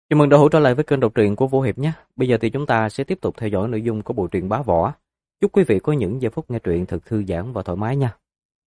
Chào mừng đã hỗ trợ lại với kênh đọc truyện của Vũ Hiệp nhé. Bây giờ thì chúng ta sẽ tiếp tục theo dõi nội dung của bộ truyện Bá Võ. Chúc quý vị có những giây phút nghe truyện thật thư giãn và thoải mái nha.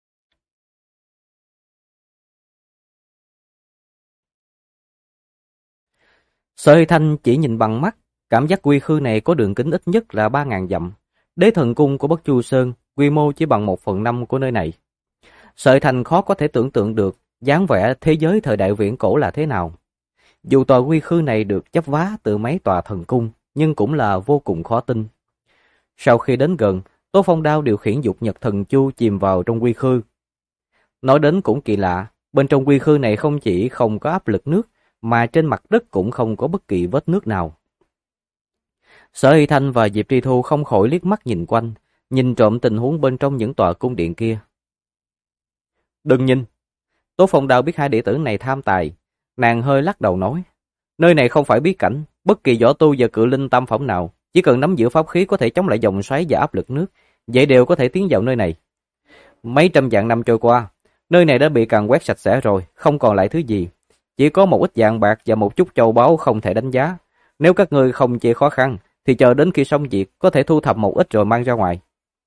Sở Huy Thanh chỉ nhìn bằng mắt, cảm giác quy khư này có đường kính ít nhất là 3.000 dặm. Đế thần cung của Bất Chu Sơn, quy mô chỉ bằng 1/5 của nơi này. Sở Huy Thanh khó có thể tưởng tượng được dáng vẻ thế giới thời đại viễn cổ là thế nào. Dù tòa quy khư này được chắp vá từ mấy tòa thần cung, nhưng cũng là vô cùng khó tin. Sau khi đến gần, Tố Phong Đao điều khiển dục nhật thần chu chìm vào trong quy khư. Nói đến cũng kỳ lạ, bên trong quy khư này không chỉ không có áp lực nước, mà trên mặt đất cũng không có bất kỳ vết nước nào. Sở Hy Thanh và Diệp Tri Thu không khỏi liếc mắt nhìn quanh, nhìn trộm tình huống bên trong những tòa cung điện kia. Đừng nhìn! Tố Phong Đao biết hai đệ tử này tham tài, nàng hơi lắc đầu nói. Nơi này không phải bí cảnh, bất kỳ võ tu và cự linh tam phẩm nào, chỉ cần nắm giữ pháp khí có thể chống lại dòng xoáy và áp lực nước, vậy đều có thể tiến vào nơi này. Mấy trăm vạn năm trôi qua, nơi này đã bị càn quét sạch sẽ rồi, không còn lại thứ gì. Chỉ có một ít vàng bạc và một chút châu báu không thể đánh giá. Nếu các ngươi không chịu khó khăn, thì chờ đến khi xong việc có thể thu thập một ít rồi mang ra ngoài.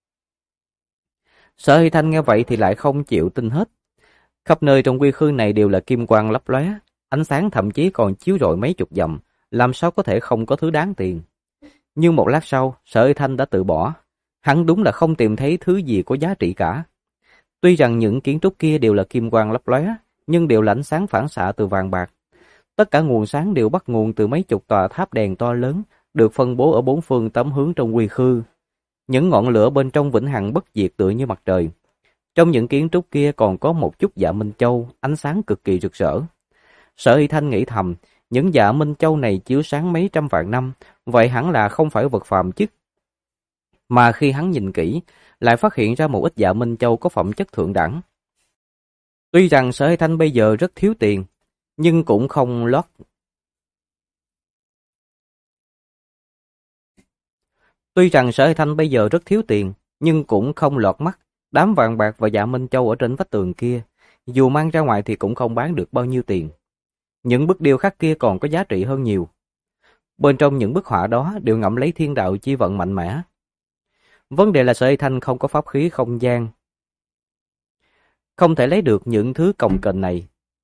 Sở Hy Thanh nghe vậy thì lại không chịu tin hết. Khắp nơi trong quy khư này đều là kim quang lấp lóe, ánh sáng thậm chí còn chiếu rọi mấy chục dặm, làm sao có thể không có thứ đáng tiền. Nhưng một lát sau, Sở Hy Thanh đã từ bỏ. Hắn đúng là không tìm thấy thứ gì có giá trị cả. Tuy rằng những kiến trúc kia đều là kim quang lấp lóe, nhưng đều là ánh sáng phản xạ từ vàng bạc. Tất cả nguồn sáng đều bắt nguồn từ mấy chục tòa tháp đèn to lớn, được phân bố ở bốn phương tám hướng trong quy khư. Những ngọn lửa bên trong vĩnh hằng bất diệt tựa như mặt trời. Trong những kiến trúc kia còn có một chút dạ Minh Châu, ánh sáng cực kỳ rực rỡ. Sở Hy Thanh nghĩ thầm, những dạ Minh Châu này chiếu sáng mấy trăm vạn năm, vậy hẳn là không phải vật phàm chứ. Mà khi hắn nhìn kỹ, lại phát hiện ra một ít dạ Minh Châu có phẩm chất thượng đẳng. Tuy rằng Sở Hy Thanh bây giờ rất thiếu tiền, nhưng cũng không lót. Tuy rằng Sở Hy Thanh bây giờ rất thiếu tiền, nhưng cũng không lọt mắt đám vàng bạc và dạ Minh Châu ở trên vách tường kia, dù mang ra ngoài thì cũng không bán được bao nhiêu tiền. Những bức điêu khắc kia còn có giá trị hơn nhiều. Bên trong những bức họa đó đều ngậm lấy thiên đạo chi vận mạnh mẽ. Vấn đề là Sở Hy Thanh không có pháp khí không gian, không thể lấy được những thứ cồng kềnh này.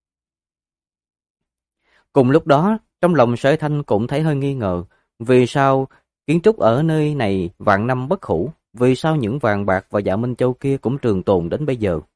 Cùng lúc đó, trong lòng Sở Hy Thanh cũng thấy hơi nghi ngờ, vì sao kiến trúc ở nơi này vạn năm bất hủ, vì sao những vàng bạc và dạ Minh Châu kia cũng trường tồn đến bây giờ.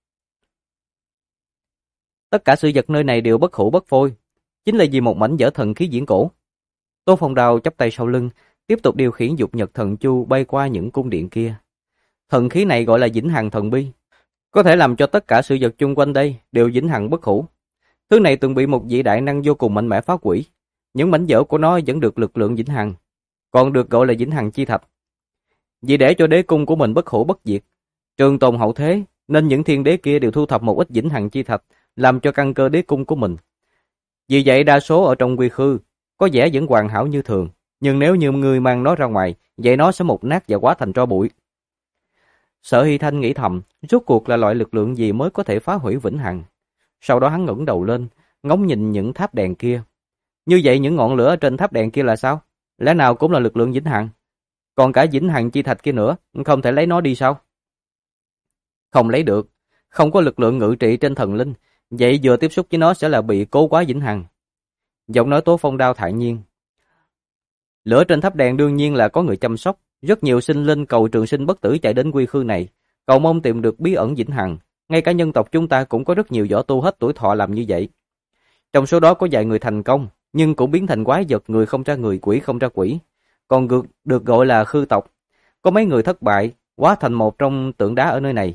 Tất cả sự vật nơi này đều bất hủ bất phôi, chính là vì một mảnh vỡ thần khí viễn cổ. Tô Phong Đào chắp tay sau lưng, tiếp tục điều khiển dục nhật thần chu bay qua những cung điện kia. Thần khí này gọi là vĩnh hằng thần bi, có thể làm cho tất cả sự vật chung quanh đây đều vĩnh hằng bất hủ. Thứ này từng bị một vị đại năng vô cùng mạnh mẽ phá hủy, những mảnh vỡ của nó vẫn được lực lượng vĩnh hằng, còn được gọi là vĩnh hằng chi thạch. Vì để cho đế cung của mình bất hủ bất diệt, trường tồn hậu thế, nên những thiên đế kia đều thu thập một ít vĩnh hằng chi thạch, làm cho căn cơ đế cung của mình. Vì vậy đa số ở trong quy khư có vẻ vẫn hoàn hảo như thường, nhưng nếu như người mang nó ra ngoài, vậy nó sẽ mục nát và hóa thành tro bụi. Sở Hy Thanh nghĩ thầm, rốt cuộc là loại lực lượng gì mới có thể phá hủy vĩnh hằng. Sau đó hắn ngẩng đầu lên, ngóng nhìn những tháp đèn kia. Như vậy những ngọn lửa trên tháp đèn kia là sao? Lẽ nào cũng là lực lượng vĩnh hằng? Còn cả vĩnh hằng chi thạch kia nữa, không thể lấy nó đi sao? Không lấy được, không có lực lượng ngự trị trên thần linh, vậy vừa tiếp xúc với nó sẽ là bị cố quá vĩnh hằng. Giọng nói Tố Phong Đao thản nhiên. Lửa trên tháp đèn đương nhiên là có người chăm sóc, rất nhiều sinh linh cầu trường sinh bất tử chạy đến quy khư này, cầu mong tìm được bí ẩn vĩnh hằng. Ngay cả nhân tộc chúng ta cũng có rất nhiều võ tu hết tuổi thọ làm như vậy. Trong số đó có vài người thành công, nhưng cũng biến thành quái vật, người không ra người, quỷ không ra quỷ, còn được gọi là khư tộc. Có mấy người thất bại, hóa thành một trong tượng đá ở nơi này.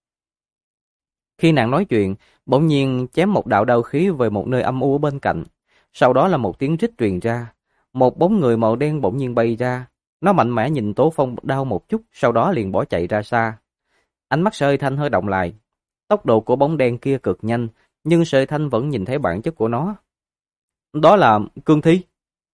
Khi nàng nói chuyện, bỗng nhiên chém một đạo đao khí về một nơi âm u ở bên cạnh. Sau đó là một tiếng rít truyền ra, một bóng người màu đen bỗng nhiên bay ra. Nó mạnh mẽ nhìn Tố Phong Đao một chút, sau đó liền bỏ chạy ra xa. Ánh mắt Sở Hy Thanh hơi động lại. Tốc độ của bóng đen kia cực nhanh, nhưng Sở Hy Thanh vẫn nhìn thấy bản chất của nó. Đó là cương thi.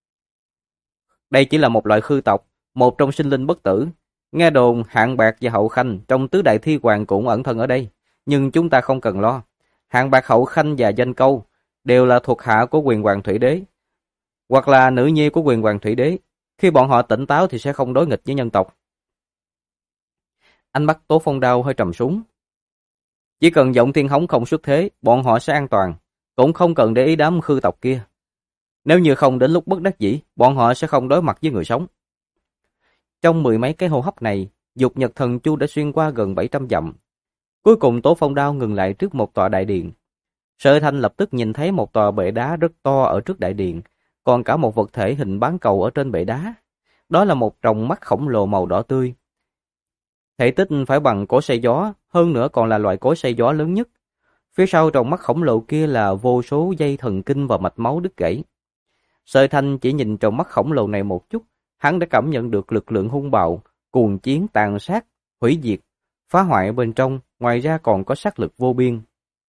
Đây chỉ là một loại khư tộc, một trong sinh linh bất tử. Nghe đồn Hạng Bạc và Hậu Khanh trong tứ đại thi hoàng cũng ẩn thân ở đây, nhưng chúng ta không cần lo. Hạng Bạc, Hậu Khanh và Danh Câu đều là thuộc hạ của Quyền Hoàng Thủy Đế. hoặc là nữ nhi của quyền hoàng thủy đế. Khi bọn họ tỉnh táo thì sẽ không đối nghịch với nhân tộc. Ánh mắt Tố Phong Đao hơi trầm xuống. Chỉ cần Giọng Thiên Hống không xuất thế, bọn họ sẽ an toàn, cũng không cần để ý đám khư tộc kia. Nếu như không đến lúc bất đắc dĩ, bọn họ sẽ không đối mặt với người sống. Trong mười mấy cái hô hấp này, Dục Nhật Thần Chu đã xuyên qua gần 700 dặm. Cuối cùng Tố Phong Đao ngừng lại trước một tòa đại điện. Sở Thanh lập tức nhìn thấy một tòa bệ đá rất to ở trước đại điện, còn cả một vật thể hình bán cầu ở trên bệ đá. Đó là một tròng mắt khổng lồ màu đỏ tươi. Thể tích phải bằng cối xay gió, hơn nữa còn là loại cối xay gió lớn nhất. Phía sau tròng mắt khổng lồ kia là vô số dây thần kinh và mạch máu đứt gãy. Sở Thanh chỉ nhìn tròng mắt khổng lồ này một chút, hắn đã cảm nhận được lực lượng hung bạo, cuồng chiến tàn sát, hủy diệt, phá hoại bên trong, ngoài ra còn có sát lực vô biên.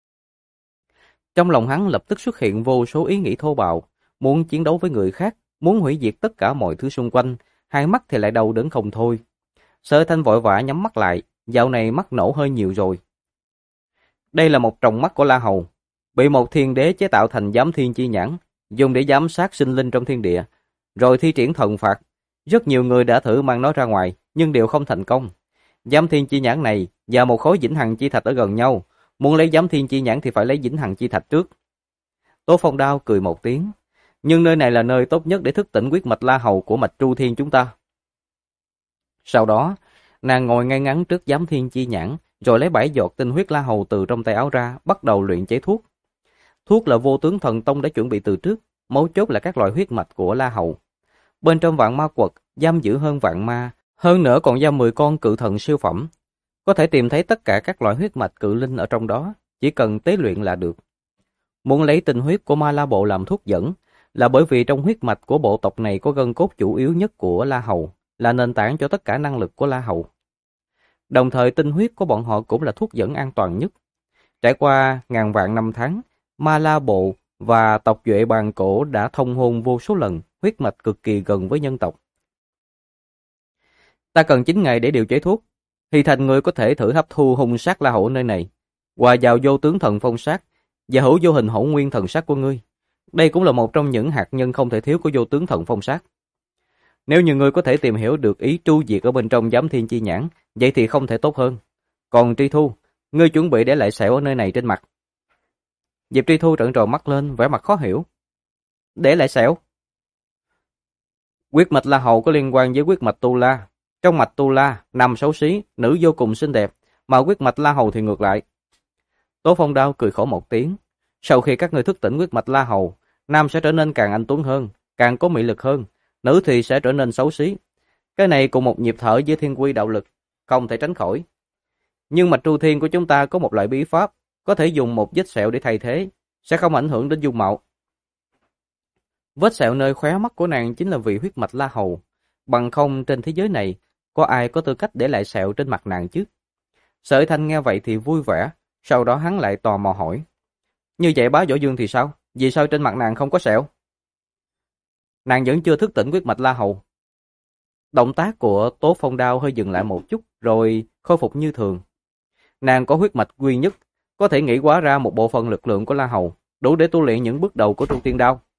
Trong lòng hắn lập tức xuất hiện vô số ý nghĩ thô bạo, muốn chiến đấu với người khác, muốn hủy diệt tất cả mọi thứ xung quanh, hai mắt thì lại đau đớn không thôi. Sở Thanh vội vã nhắm mắt lại, dạo này mắt nổ hơi nhiều rồi. Đây là một tròng mắt của La Hầu, bị một thiên đế chế tạo thành giám thiên chi nhãn, dùng để giám sát sinh linh trong thiên địa, rồi thi triển thần phạt. Rất nhiều người đã thử mang nó ra ngoài, nhưng đều không thành công. Giám thiên chi nhãn này và một khối vĩnh hằng chi thạch ở gần nhau, muốn lấy giám thiên chi nhãn thì phải lấy vĩnh hằng chi thạch trước. Tố Phong Đao cười một tiếng, nhưng nơi này là nơi tốt nhất để thức tỉnh huyết mạch La Hầu của mạch Tru Thiên chúng ta. Sau đó, nàng ngồi ngay ngắn trước giám thiên chi nhãn, rồi lấy 7 giọt tinh huyết La Hầu từ trong tay áo ra, bắt đầu luyện chế thuốc. Thuốc là Vô Tướng Thần Tông đã chuẩn bị từ trước, mấu chốt là các loại huyết mạch của La Hầu. Bên trong Vạn Ma Quật giam giữ hơn vạn ma, hơn nữa còn giam 10 con cự thần siêu phẩm. Có thể tìm thấy tất cả các loại huyết mạch cự linh ở trong đó, chỉ cần tế luyện là được. Muốn lấy tinh huyết của Ma La Bộ làm thuốc dẫn, là bởi vì trong huyết mạch của bộ tộc này có gân cốt chủ yếu nhất của La Hầu, là nền tảng cho tất cả năng lực của La Hầu. Đồng thời tinh huyết của bọn họ cũng là thuốc dẫn an toàn nhất. Trải qua ngàn vạn năm tháng, Ma La Bộ và tộc Duệ Bàn Cổ đã thông hôn vô số lần, huyết mạch cực kỳ gần với nhân tộc. Ta cần 9 ngày để điều chế thuốc, thì thành người có thể thử hấp thu hung sát La Hầu ở nơi này, hòa vào Vô Tướng Thần Phong sát và hữu vô hình hỗn nguyên thần sát của ngươi. Đây cũng là một trong những hạt nhân không thể thiếu của Vô Tướng Thần Phong sát. Nếu như ngươi có thể tìm hiểu được ý tru diệt ở bên trong giám thiên chi nhãn, vậy thì không thể tốt hơn. Còn Tri Thu, ngươi chuẩn bị để lại sẹo ở nơi này trên mặt. Diệp Tri Thu trợn tròn mắt lên, vẻ mặt khó hiểu. Để lại sẹo? Huyết mạch La Hầu có liên quan với huyết mạch Tu La. Trong mạch Tu La, nam xấu xí, nữ vô cùng xinh đẹp, mà huyết mạch La Hầu thì ngược lại. Tố Phong Đao cười khổ một tiếng. Sau khi các ngươi thức tỉnh huyết mạch La Hầu, nam sẽ trở nên càng anh tuấn hơn, càng có mị lực hơn, nữ thì sẽ trở nên xấu xí. Cái này cùng một nhịp thở với thiên quy đạo lực, không thể tránh khỏi. Nhưng mạch Tru Thiên của chúng ta có một loại bí pháp, có thể dùng một vết sẹo để thay thế, sẽ không ảnh hưởng đến dung mạo. Vết sẹo nơi khóe mắt của nàng chính là vì huyết mạch La Hầu, bằng không trên thế giới này, có ai có tư cách để lại sẹo trên mặt nàng chứ? Sở Thanh nghe vậy thì vui vẻ, sau đó hắn lại tò mò hỏi. Như vậy bá Võ Dương thì sao? Vì sao trên mặt nàng không có sẹo? Nàng vẫn chưa thức tỉnh huyết mạch La Hầu. Động tác của Tố Phong Đao hơi dừng lại một chút, rồi khôi phục như thường. Nàng có huyết mạch duy nhất, có thể nghĩ hóa ra một bộ phận lực lượng của La Hầu, đủ để tu luyện những bước đầu của Trung Tiên Đao.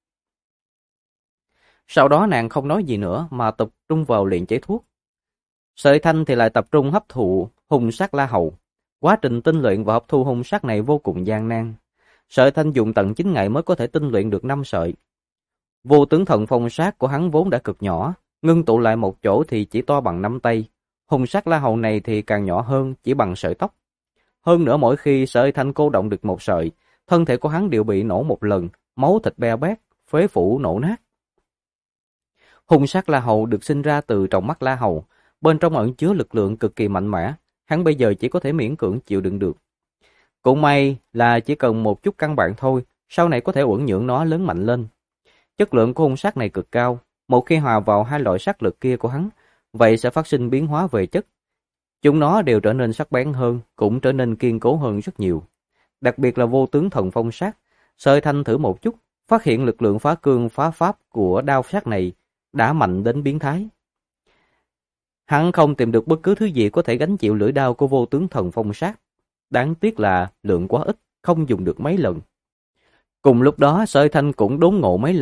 Sau đó nàng không nói gì nữa mà tập trung vào luyện chế thuốc. Sợi Thanh thì lại tập trung hấp thụ hung sát La Hầu. Quá trình tinh luyện và hấp thu hung sát này vô cùng gian nan. Sợi Thanh dùng tận 9 ngày mới có thể tinh luyện được 5 sợi. Vô Tướng Thần Phong sát của hắn vốn đã cực nhỏ, ngưng tụ lại một chỗ thì chỉ to bằng nắm tay. Hung sát La Hầu này thì càng nhỏ hơn, chỉ bằng sợi tóc. Hơn nữa mỗi khi Sợi Thanh cô động được một sợi, thân thể của hắn đều bị nổ một lần, máu thịt be bét, phế phủ nổ nát. Hung sát La Hầu được sinh ra từ trong mắt La Hầu, bên trong ẩn chứa lực lượng cực kỳ mạnh mẽ, hắn bây giờ chỉ có thể miễn cưỡng chịu đựng được. Cũng may là chỉ cần một chút căn bản thôi, sau này có thể uẩn nhưỡng nó lớn mạnh lên. Chất lượng của hung sát này cực cao, một khi hòa vào hai loại sát lực kia của hắn, vậy sẽ phát sinh biến hóa về chất. Chúng nó đều trở nên sắc bén hơn, cũng trở nên kiên cố hơn rất nhiều. Đặc biệt là Vô Tướng Thần Phong sát, Sợi Thanh thử một chút, phát hiện lực lượng phá cương phá pháp của đao sát này đã mạnh đến biến thái. Hắn không tìm được bất cứ thứ gì có thể gánh chịu lưỡi đao của Vô Tướng Thần Phong sát. Đáng tiếc là lượng quá ít, không dùng được mấy lần. Cùng lúc đó Sợi Thanh cũng đốn ngộ mấy lần,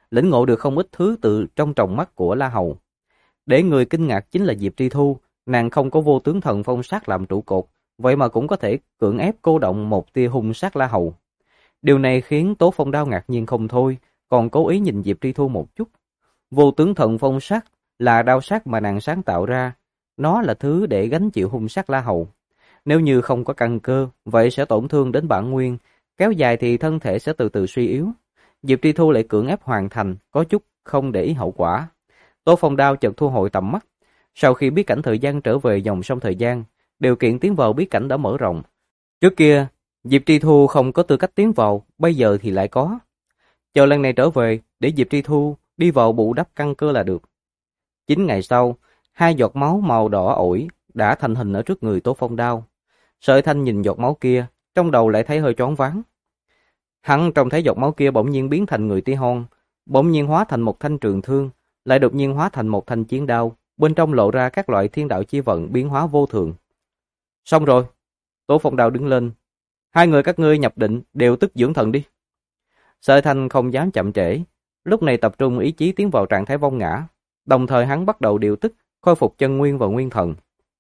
lĩnh ngộ được không ít thứ từ trong tròng mắt của La Hầu. Để người kinh ngạc chính là Diệp Tri Thu, nàng không có vô tướng thần phong sát làm trụ cột, vậy mà cũng có thể cưỡng ép cô động một tia hung sát La Hầu. Điều này khiến Tố Phong Đao ngạc nhiên không thôi, còn cố ý nhìn Diệp Tri Thu một chút. Vô tướng thần phong sát là đao sát mà nàng sáng tạo ra, nó là thứ để gánh chịu hung sát La Hầu. Nếu như không có căn cơ, vậy sẽ tổn thương đến bản nguyên, kéo dài thì thân thể sẽ từ từ suy yếu. Diệp Tri Thu lại cưỡng ép hoàn thành, có chút không để ý hậu quả. Tố Phong Đao chợt thu hồi tầm mắt. Sau khi bí cảnh thời gian trở về dòng sông thời gian, điều kiện tiến vào bí cảnh đã mở rộng. Trước kia, Diệp Tri Thu không có tư cách tiến vào, bây giờ thì lại có. Chờ lần này trở về, để Diệp Tri Thu đi vào bù đắp căn cơ là được. 9 ngày sau, 2 giọt máu màu đỏ ổi đã thành hình ở trước người Tố Phong Đao. Sợi Thanh nhìn giọt máu kia, trong đầu lại thấy hơi choáng váng. Hắn trông thấy giọt máu kia bỗng nhiên biến thành người tí hon, bỗng nhiên hóa thành một thanh trường thương, lại đột nhiên hóa thành một thanh chiến đao, bên trong lộ ra các loại thiên đạo chi vận biến hóa vô thường. Xong rồi, Tố Phong Đao đứng lên. 2 người các ngươi nhập định đều tức dưỡng thần đi. Sợi Thanh không dám chậm trễ, lúc này tập trung ý chí tiến vào trạng thái vong ngã, đồng thời hắn bắt đầu điều tức, khôi phục chân nguyên và nguyên thần.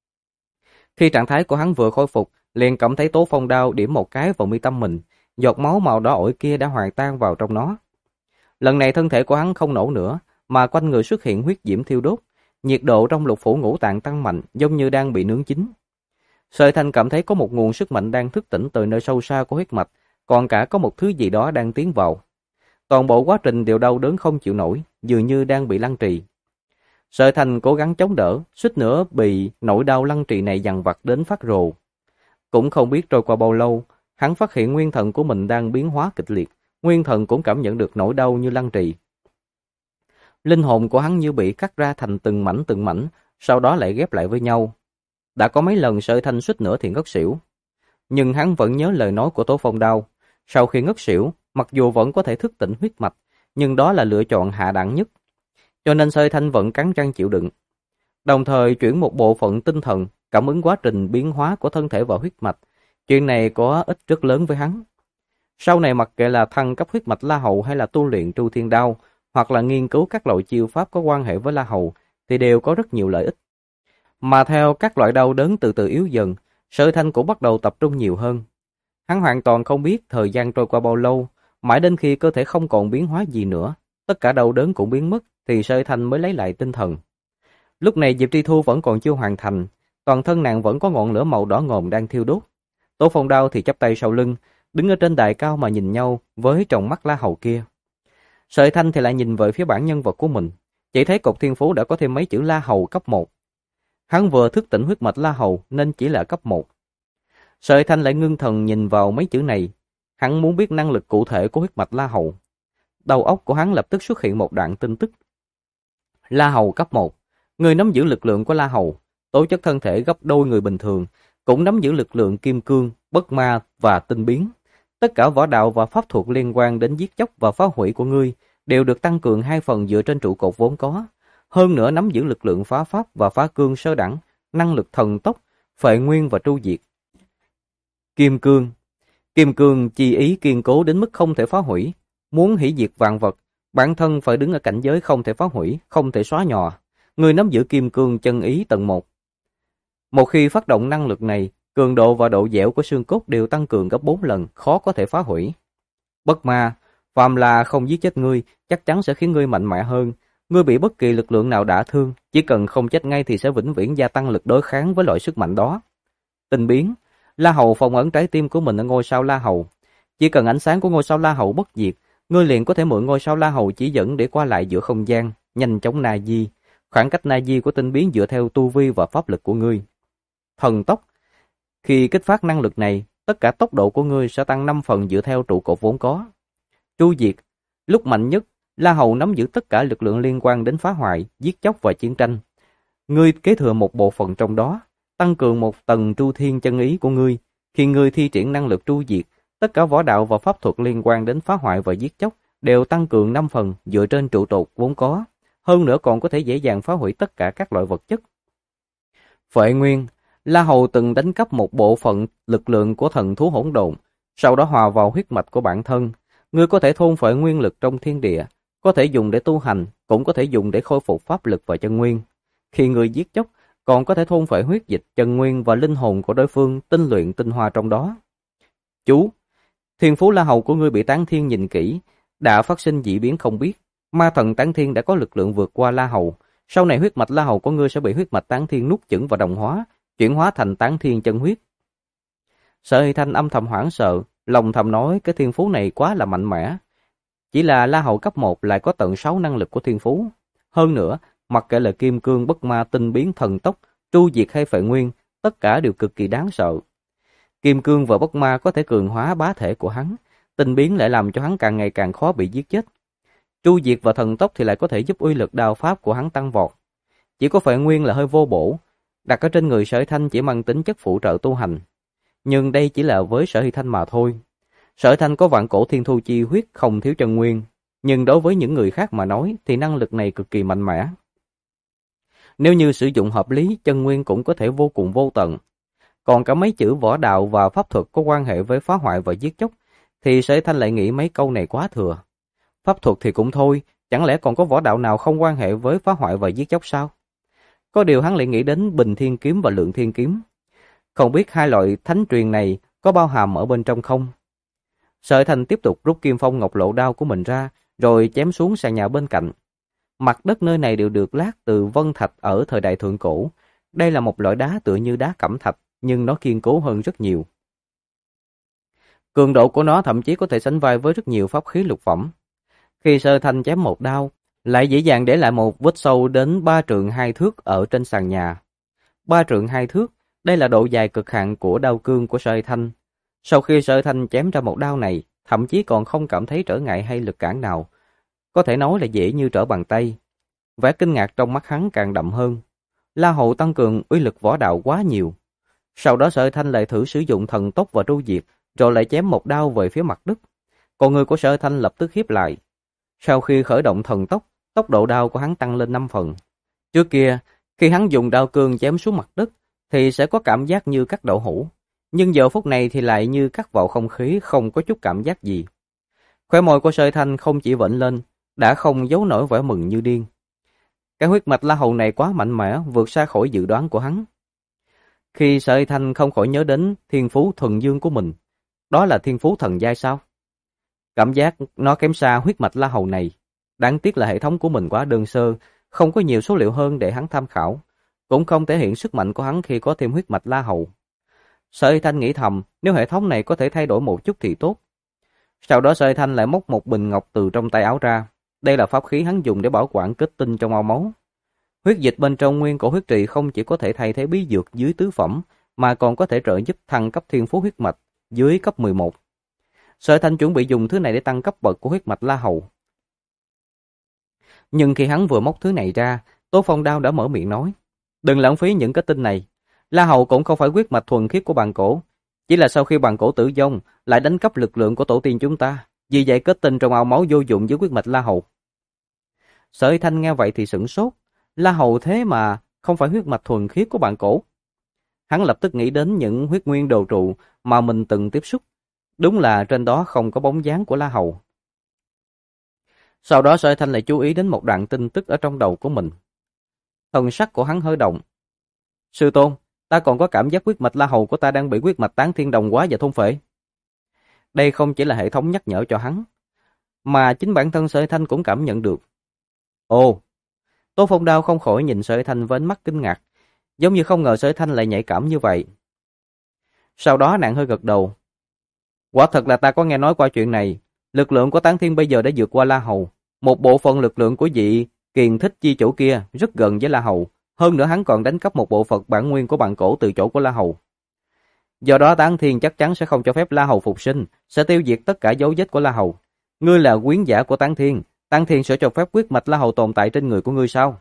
Khi trạng thái của hắn vừa khôi phục, liền cảm thấy Tố Phong Đao điểm một cái vào mi tâm mình, giọt máu màu đỏ ổi kia đã hòa tan vào trong nó. Lần này thân thể của hắn không nổ nữa, mà quanh người xuất hiện huyết diễm thiêu đốt, nhiệt độ trong lục phủ ngũ tạng tăng mạnh, giống như đang bị nướng chín. Sợi Thanh cảm thấy có một nguồn sức mạnh đang thức tỉnh từ nơi sâu xa của huyết mạch, còn cả có một thứ gì đó đang tiến vào. Toàn bộ quá trình đều đau đớn không chịu nổi, dường như đang bị lăng trì. Sợi Thanh cố gắng chống đỡ, suýt nữa bị nỗi đau lăng trì này dằn vặt đến phát rồ. Cũng không biết trôi qua bao lâu, hắn phát hiện nguyên thần của mình đang biến hóa kịch liệt, nguyên thần cũng cảm nhận được nỗi đau như lăng trì. Linh hồn của hắn như bị cắt ra thành từng mảnh, sau đó lại ghép lại với nhau. Đã có mấy lần Sợi Thanh suýt nữa thì ngất xỉu. Nhưng hắn vẫn nhớ lời nói của Tố Phong Đao. Sau khi ngất xỉu, mặc dù vẫn có thể thức tỉnh huyết mạch, nhưng đó là lựa chọn hạ đẳng nhất. Cho nên Sợi Thanh vẫn cắn răng chịu đựng. Đồng thời chuyển một bộ phận tinh thần, cảm ứng quá trình biến hóa của thân thể và huyết mạch. Chuyện này có ích rất lớn với hắn. Sau này mặc kệ là thăng cấp huyết mạch La Hầu hay là tu luyện Tru Thiên Đao, hoặc là nghiên cứu các loại chiêu pháp có quan hệ với La Hầu, thì đều có rất nhiều lợi ích. Mà theo các loại đau đớn từ từ yếu dần, Sợi Thanh cũng bắt đầu tập trung nhiều hơn. Hắn hoàn toàn không biết thời gian trôi qua bao lâu, mãi đến khi cơ thể không còn biến hóa gì nữa, tất cả đau đớn cũng biến mất, thì Sợi Thanh mới lấy lại tinh thần. Lúc này Diệp Tri Thu vẫn còn chưa hoàn thành, toàn thân nàng vẫn có ngọn lửa màu đỏ ngòm đang thiêu đốt. Tố Phong Đao thì chắp tay sau lưng, đứng ở trên đài cao mà nhìn nhau với tròng mắt La Hầu kia. Sợi Thanh thì lại nhìn về phía bản nhân vật của mình, chỉ thấy cột thiên phú đã có thêm mấy chữ La Hầu cấp 1. Hắn vừa thức tỉnh huyết mạch La Hầu nên chỉ là cấp 1. Sợi Thanh lại ngưng thần nhìn vào mấy chữ này, hắn muốn biết năng lực cụ thể của huyết mạch La Hầu. Đầu óc của hắn lập tức xuất hiện một đoạn tin tức. La Hầu cấp 1, người nắm giữ lực lượng của La Hầu, tố chất thân thể gấp đôi người bình thường, cũng nắm giữ lực lượng kim cương, bất ma và tinh biến. Tất cả võ đạo và pháp thuật liên quan đến giết chóc và phá hủy của ngươi đều được tăng cường 2 phần dựa trên trụ cột vốn có. Hơn nữa nắm giữ lực lượng phá pháp và phá cương sơ đẳng, năng lực thần tốc, phệ nguyên và tru diệt. Kim cương. Kim cương chi ý kiên cố đến mức không thể phá hủy. Muốn hủy diệt vạn vật, bản thân phải đứng ở cảnh giới không thể phá hủy, không thể xóa nhòa. Người nắm giữ kim cương chân ý tầng 1. Một khi phát động năng lực này, cường độ và độ dẻo của xương cốt đều tăng cường gấp 4 lần, khó có thể phá hủy. Bất ma, phàm là không giết chết ngươi, chắc chắn sẽ khiến ngươi mạnh mẽ hơn. Ngươi bị bất kỳ lực lượng nào đả thương, chỉ cần không chết ngay thì sẽ vĩnh viễn gia tăng lực đối kháng với loại sức mạnh đó. Tinh biến, La Hầu phong ấn trái tim của mình ở ngôi sao La Hầu. Chỉ cần ánh sáng của ngôi sao La Hầu bất diệt, ngươi liền có thể mượn ngôi sao La Hầu chỉ dẫn để qua lại giữa không gian, nhanh chóng na di. Khoảng cách na di của tinh biến dựa theo tu vi và pháp lực của ngươi. Thần tốc, khi kích phát năng lực này, tất cả tốc độ của ngươi sẽ tăng 5 phần dựa theo trụ cột vốn có. Tru diệt, lúc mạnh nhất, La Hầu nắm giữ tất cả lực lượng liên quan đến phá hoại, giết chóc và chiến tranh. Ngươi kế thừa một bộ phận trong đó, tăng cường một tầng tru thiên chân ý của ngươi. Khi ngươi thi triển năng lực tru diệt, tất cả võ đạo và pháp thuật liên quan đến phá hoại và giết chóc đều tăng cường 5 phần dựa trên trụ cột vốn có. Hơn nữa còn có thể dễ dàng phá hủy tất cả các loại vật chất. Phệ nguyên, La Hầu từng đánh cắp một bộ phận lực lượng của thần thú hỗn độn, sau đó hòa vào huyết mạch của bản thân. Ngươi có thể thôn phệ nguyên lực trong thiên địa, có thể dùng để tu hành, cũng có thể dùng để khôi phục pháp lực và chân nguyên. Khi người giết chóc, còn có thể thôn phệ huyết dịch, chân nguyên và linh hồn của đối phương, tinh luyện tinh hoa trong đó. Chú, thiên phú La Hầu của ngươi bị Tán Thiên nhìn kỹ, đã phát sinh dị biến không biết. Ma thần Tán Thiên đã có lực lượng vượt qua La Hầu. Sau này huyết mạch La Hầu của ngươi sẽ bị huyết mạch Tán Thiên nuốt chửng và đồng hóa, chuyển hóa thành Tán Thiên chân huyết. Sở Hy Thanh âm thầm hoảng sợ, lòng thầm nói cái thiên phú này quá là mạnh mẽ. Chỉ là La Hầu cấp 1 lại có tận 6 năng lực của thiên phú. Hơn nữa, mặc kệ là kim cương, bất ma, tinh biến, thần tốc, tru diệt hay phệ nguyên, tất cả đều cực kỳ đáng sợ. Kim cương và bất ma có thể cường hóa bá thể của hắn, tinh biến lại làm cho hắn càng ngày càng khó bị giết chết. Tru diệt và thần tốc thì lại có thể giúp uy lực đao pháp của hắn tăng vọt. Chỉ có phệ nguyên là hơi vô bổ, đặt ở trên người Sở Hy Thanh chỉ mang tính chất phụ trợ tu hành. Nhưng đây chỉ là với Sở Hy Thanh mà thôi. Sở Hy Thanh có vạn cổ thiên thu chi huyết không thiếu chân nguyên, nhưng đối với những người khác mà nói thì năng lực này cực kỳ mạnh mẽ. Nếu như sử dụng hợp lý, chân nguyên cũng có thể vô cùng vô tận. Còn cả mấy chữ võ đạo và pháp thuật có quan hệ với phá hoại và giết chóc, thì Sở Hy Thanh lại nghĩ mấy câu này quá thừa. Pháp thuật thì cũng thôi, chẳng lẽ còn có võ đạo nào không quan hệ với phá hoại và giết chóc sao? Có điều hắn lại nghĩ đến Bình Thiên Kiếm và Lượng Thiên Kiếm. Không biết hai loại thánh truyền này có bao hàm ở bên trong không? Sở Hy Thanh tiếp tục rút kim phong ngọc lộ đao của mình ra, rồi chém xuống sàn nhà bên cạnh. Mặt đất nơi này đều được lát từ vân thạch ở thời đại thượng cổ. Đây là một loại đá tựa như đá cẩm thạch, nhưng nó kiên cố hơn rất nhiều. Cường độ của nó thậm chí có thể sánh vai với rất nhiều pháp khí lục phẩm. Khi Sở Hy Thanh chém một đao, lại dễ dàng để lại một vết sâu đến 3 trượng 2 thước ở trên sàn nhà. 3 trượng 2 thước, đây là độ dài cực hạn của đao cương của Sở Hy Thanh. Sau khi Sở Hy Thanh chém ra một đao này, thậm chí còn không cảm thấy trở ngại hay lực cản nào. Có thể nói là dễ như trở bàn tay. Vẻ kinh ngạc trong mắt hắn càng đậm hơn. La Hầu tăng cường uy lực võ đạo quá nhiều. Sau đó Sở Hy Thanh lại thử sử dụng thần tốc và tru diệt, rồi lại chém một đao về phía mặt đất. Còn người của Sở Hy Thanh lập tức hiếp lại. Sau khi khởi động thần tốc, tốc độ đao của hắn tăng lên 5 phần. Trước kia, khi hắn dùng đao cương chém xuống mặt đất, thì sẽ có cảm giác như cắt đậu hũ. Nhưng giờ phút này thì lại như cắt vào không khí, không có chút cảm giác gì. Khóe môi của Sở Hy Thanh không chỉ vểnh lên, đã không giấu nổi vẻ mừng như điên. Cái huyết mạch La Hầu này quá mạnh mẽ, vượt xa khỏi dự đoán của hắn. Khi Sở Hy Thanh không khỏi nhớ đến thiên phú thuần dương của mình, đó là thiên phú thần giai sao? Cảm giác nó kém xa huyết mạch La Hầu này. Đáng tiếc là hệ thống của mình quá đơn sơ, không có nhiều số liệu hơn để hắn tham khảo, cũng không thể hiện sức mạnh của hắn khi có thêm huyết mạch La Hầu. Sở Hy Thanh nghĩ thầm, nếu hệ thống này có thể thay đổi một chút thì tốt. Sau đó Sở Hy Thanh lại móc một bình ngọc từ trong tay áo ra. Đây là pháp khí hắn dùng để bảo quản kết tinh trong ao máu. Huyết dịch bên trong nguyên cổ huyết trì không chỉ có thể thay thế bí dược dưới tứ phẩm, mà còn có thể trợ giúp thăng cấp thiên phú huyết mạch dưới cấp 11. Sở Hy Thanh chuẩn bị dùng thứ này để tăng cấp bậc của huyết mạch La Hầu. Nhưng khi hắn vừa móc thứ này ra, Tố Phong Đao đã mở miệng nói: "Đừng lãng phí những cái tinh này. La Hầu cũng không phải huyết mạch thuần khiết của bàn cổ, chỉ là sau khi bàn cổ tử vong lại đánh cắp lực lượng của tổ tiên chúng ta, vì vậy kết tinh trong ao máu vô dụng với huyết mạch La Hầu." Sở Hy Thanh nghe vậy thì sửng sốt, La Hầu thế mà không phải huyết mạch thuần khiết của bàn cổ. Hắn lập tức nghĩ đến những huyết nguyên đồ trụ mà mình từng tiếp xúc, đúng là trên đó không có bóng dáng của La Hầu. Sau đó Sở Hy Thanh lại chú ý đến một đoạn tin tức ở trong đầu của mình. Thần sắc của hắn hơi động. "Sư tôn, ta còn có cảm giác huyết mạch La Hầu của ta đang bị huyết mạch Tán Thiên đồng hóa và thôn phệ." Đây không chỉ là hệ thống nhắc nhở cho hắn, mà chính bản thân Sở Hy Thanh cũng cảm nhận được. Ồ, Tố Phong Đao không khỏi nhìn Sở Hy Thanh với ánh mắt kinh ngạc, giống như không ngờ Sở Hy Thanh lại nhạy cảm như vậy. Sau đó nàng hơi gật đầu. Quả thật là ta có nghe nói qua chuyện này, lực lượng của Tán Thiên bây giờ đã vượt qua La Hầu. Một bộ phận lực lượng của vị Kiền Thích chi chủ kia rất gần với La Hầu, hơn nữa hắn còn đánh cắp một bộ phận bản nguyên của bàn cổ từ chỗ của La Hầu. Do đó Tán Thiên chắc chắn sẽ không cho phép La Hầu phục sinh, sẽ tiêu diệt tất cả dấu vết của La Hầu. Ngươi là quyến giả của Tán Thiên sẽ cho phép huyết mạch La Hầu tồn tại trên người của ngươi sao?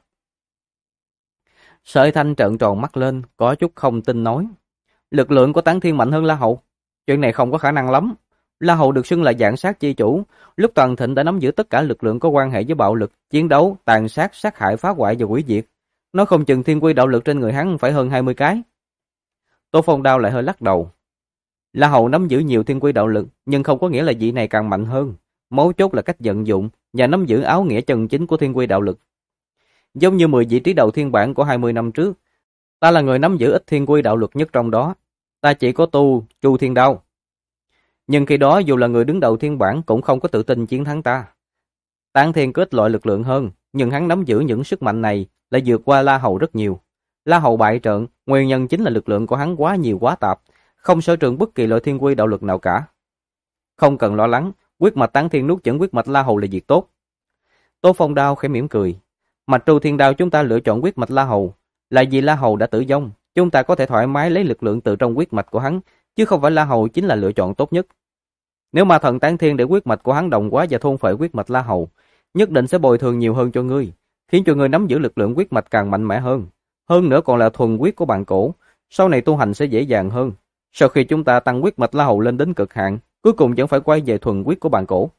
Sở Hy Thanh trợn tròn mắt lên, có chút không tin nói. Lực lượng của Tán Thiên mạnh hơn La Hầu? Chuyện này không có khả năng lắm. La Hầu được xưng là vạn sát chi chủ, lúc toàn thịnh đã nắm giữ tất cả lực lượng có quan hệ với bạo lực, chiến đấu, tàn sát, sát hại, phá hoại và hủy diệt. Nói không chừng thiên quy đạo lực trên người hắn phải hơn 20 cái. Tô Phong Đao lại hơi lắc đầu. La Hầu nắm giữ nhiều thiên quy đạo lực, nhưng không có nghĩa là vị này càng mạnh hơn. mấu chốt là cách vận dụng và nắm giữ áo nghĩa chân chính của thiên quy đạo lực. Giống như 10 vị trí đầu thiên bản của 20 năm trước, ta là người nắm giữ ít thiên quy đạo lực nhất trong đó. Ta chỉ có tu Chu Thiên Đao. Nhưng khi đó dù là người đứng đầu thiên bản cũng không có tự tin chiến thắng ta. Tán Thiên có ít loại lực lượng hơn, nhưng hắn nắm giữ những sức mạnh này lại vượt qua La Hầu rất nhiều. La Hầu bại trận, nguyên nhân chính là lực lượng của hắn quá nhiều quá tạp, không sở trường bất kỳ loại thiên quy đạo lực nào cả. Không cần lo lắng, huyết mạch Tán Thiên nuốt chửng huyết mạch La Hầu là việc tốt. Tô Phong Đao khẽ mỉm cười. Mạch Chu Thiên Đao chúng ta lựa chọn huyết mạch La Hầu là vì La Hầu đã tử vong, chúng ta có thể thoải mái lấy lực lượng từ trong huyết mạch của hắn, chứ không phải La Hầu chính là lựa chọn tốt nhất. Nếu mà thần Tán Thiên để huyết mạch của hắn đồng hóa và thôn phệ huyết mạch La Hầu, nhất định sẽ bồi thường nhiều hơn cho ngươi, khiến cho ngươi nắm giữ lực lượng huyết mạch càng mạnh mẽ hơn. Hơn nữa còn là thuần huyết của bàn cổ, sau này tu hành sẽ dễ dàng hơn. Sau khi chúng ta tăng huyết mạch La Hầu lên đến cực hạn, cuối cùng vẫn phải quay về thuần huyết của bàn cổ.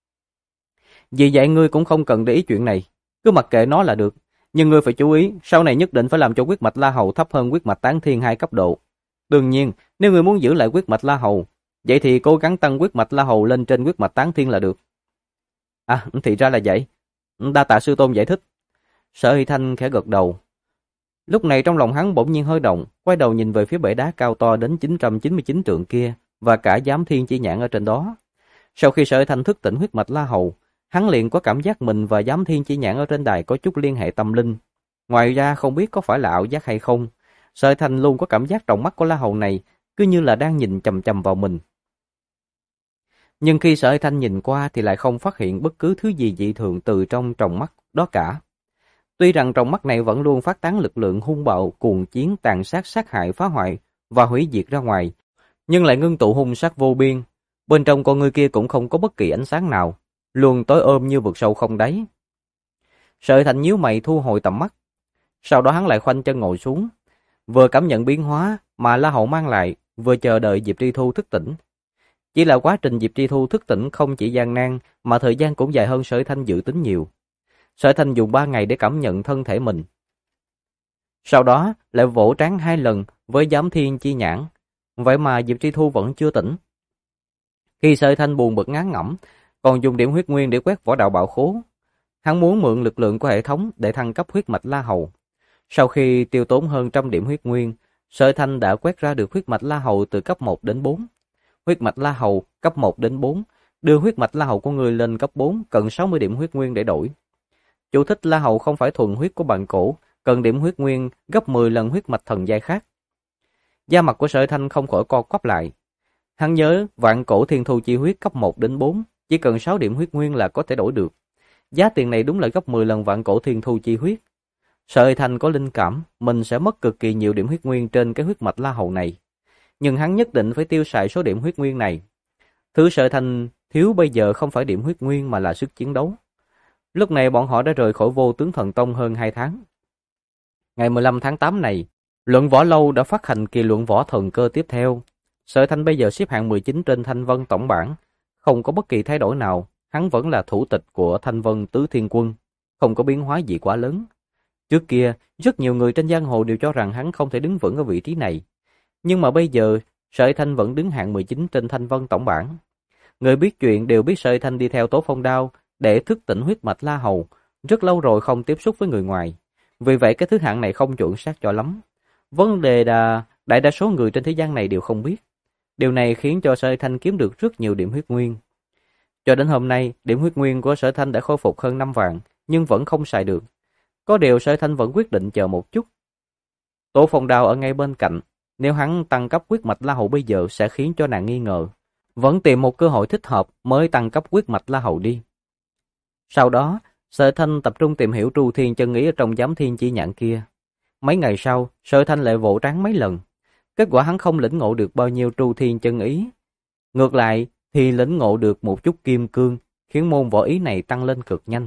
Vì vậy ngươi cũng không cần để ý chuyện này, cứ mặc kệ nó là được. Nhưng ngươi phải chú ý, sau này nhất định phải làm cho huyết mạch La Hầu thấp hơn huyết mạch Tán Thiên 2 cấp độ. Đương nhiên, nếu ngươi muốn giữ lại huyết mạch La Hầu, vậy thì cố gắng tăng huyết mạch La Hầu lên trên huyết mạch Tán Thiên là được. À, thì ra là vậy. Đa tạ sư tôn giải thích. Sở Hy Thanh khẽ gật đầu. Lúc này trong lòng hắn bỗng nhiên hơi động, quay đầu nhìn về phía bể đá cao to đến 999 trượng kia và cả giám thiên chi nhãn ở trên đó. Sau khi Sở Hy Thanh thức tỉnh huyết mạch La Hầu, hắn liền có cảm giác mình và giám thiên chi nhãn ở trên đài có chút liên hệ tâm linh. Ngoài ra không biết có phải là ảo giác hay không, Sở Hy Thanh luôn có cảm giác trong mắt của La Hầu này cứ như là đang nhìn chằm chằm vào mình. Nhưng khi Sở Hy Thanh nhìn qua thì lại không phát hiện bất cứ thứ gì dị thường từ trong tròng mắt đó cả. Tuy rằng tròng mắt này vẫn luôn phát tán lực lượng hung bạo, cuồng chiến, tàn sát, sát hại, phá hoại và hủy diệt ra ngoài, nhưng lại ngưng tụ hung sát vô biên. Bên trong con ngươi kia cũng không có bất kỳ ánh sáng nào, luôn tối ôm như vực sâu không đáy. Sở Hy Thanh nhíu mày thu hồi tầm mắt. Sau đó hắn lại khoanh chân ngồi xuống, vừa cảm nhận biến hóa mà La Hầu mang lại, vừa chờ đợi Diệp Tri Thu thức tỉnh. Chỉ là quá trình Diệp Tri Thu thức tỉnh không chỉ gian nan, mà thời gian cũng dài hơn Sở Hy Thanh dự tính nhiều. Sở Hy Thanh dùng 3 ngày để cảm nhận thân thể mình. Sau đó lại vỗ trán 2 lần với giám thiên chi nhãn. Vậy mà Diệp Tri Thu vẫn chưa tỉnh. Khi Sở Hy Thanh buồn bực ngán ngẩm, còn dùng điểm huyết nguyên để quét võ đạo bạo khố. Hắn muốn mượn lực lượng của hệ thống để thăng cấp huyết mạch La Hầu. Sau khi tiêu tốn hơn 100 điểm huyết nguyên, Sở Hy Thanh đã quét ra được huyết mạch La Hầu từ cấp 1 đến 4. Huyết mạch La Hầu cấp 1 đến 4, đưa huyết mạch La Hầu của người lên cấp 4 cần 60 điểm huyết nguyên để đổi. Chú thích: La Hầu không phải thuần huyết của bàn cổ, cần điểm huyết nguyên gấp 10 lần huyết mạch thần giai khác. Da mặt của Sở Hy Thanh không khỏi co quắp lại. Hắn nhớ vạn cổ thiên thu chi huyết cấp 1 đến 4, chỉ cần 6 điểm huyết nguyên là có thể đổi được. Giá tiền này đúng là gấp 10 lần vạn cổ thiên thu chi huyết. Sở Hy Thanh có linh cảm mình sẽ mất cực kỳ nhiều điểm huyết nguyên trên cái huyết mạch La Hầu này. Nhưng hắn nhất định phải tiêu xài số điểm huyết nguyên này. Thứ Sở Hy Thanh thiếu bây giờ không phải điểm huyết nguyên mà là sức chiến đấu. Lúc này bọn họ đã rời khỏi Vô Tướng Thần Tông hơn 2 tháng. Ngày 15 tháng 8 này, Luận Võ Lâu đã phát hành kỳ luận võ thần cơ tiếp theo. Sở Hy Thanh bây giờ xếp hạng 19 trên Thanh Vân tổng bảng, không có bất kỳ thay đổi nào, hắn vẫn là thủ tịch của Thanh Vân Tứ Thiên Quân, không có biến hóa gì quá lớn. Trước kia, rất nhiều người trên giang hồ đều cho rằng hắn không thể đứng vững ở vị trí này. Nhưng mà bây giờ, Sở Hy Thanh vẫn đứng hạng 19 trên Thanh Vân tổng bảng. Người biết chuyện đều biết Sở Hy Thanh đi theo Tố Phong Đao để thức tỉnh huyết mạch La Hầu, rất lâu rồi không tiếp xúc với người ngoài. Vì vậy cái thứ hạng này không chuẩn xác cho lắm. Vấn đề là đại đa số người trên thế gian này đều không biết. Điều này khiến cho Sở Hy Thanh kiếm được rất nhiều điểm huyết nguyên. Cho đến hôm nay, điểm huyết nguyên của Sở Hy Thanh đã khôi phục hơn 5 vạn, nhưng vẫn không xài được. Có điều Sở Hy Thanh vẫn quyết định chờ một chút. Tổ Phong Đao ở ngay bên cạnh, nếu hắn tăng cấp huyết mạch La Hầu bây giờ sẽ khiến cho nàng nghi ngờ. Vẫn tìm một cơ hội thích hợp mới tăng cấp huyết mạch La Hầu đi. Sau đó, Sở Hy Thanh tập trung tìm hiểu Tru Thiên chân ý ở trong giám thiên chi nhãn kia. Mấy ngày sau, Sở Hy Thanh lại vỗ trán mấy lần. Kết quả hắn không lĩnh ngộ được bao nhiêu Tru Thiên chân ý. Ngược lại thì lĩnh ngộ được một chút kim cương, khiến môn võ ý này tăng lên cực nhanh.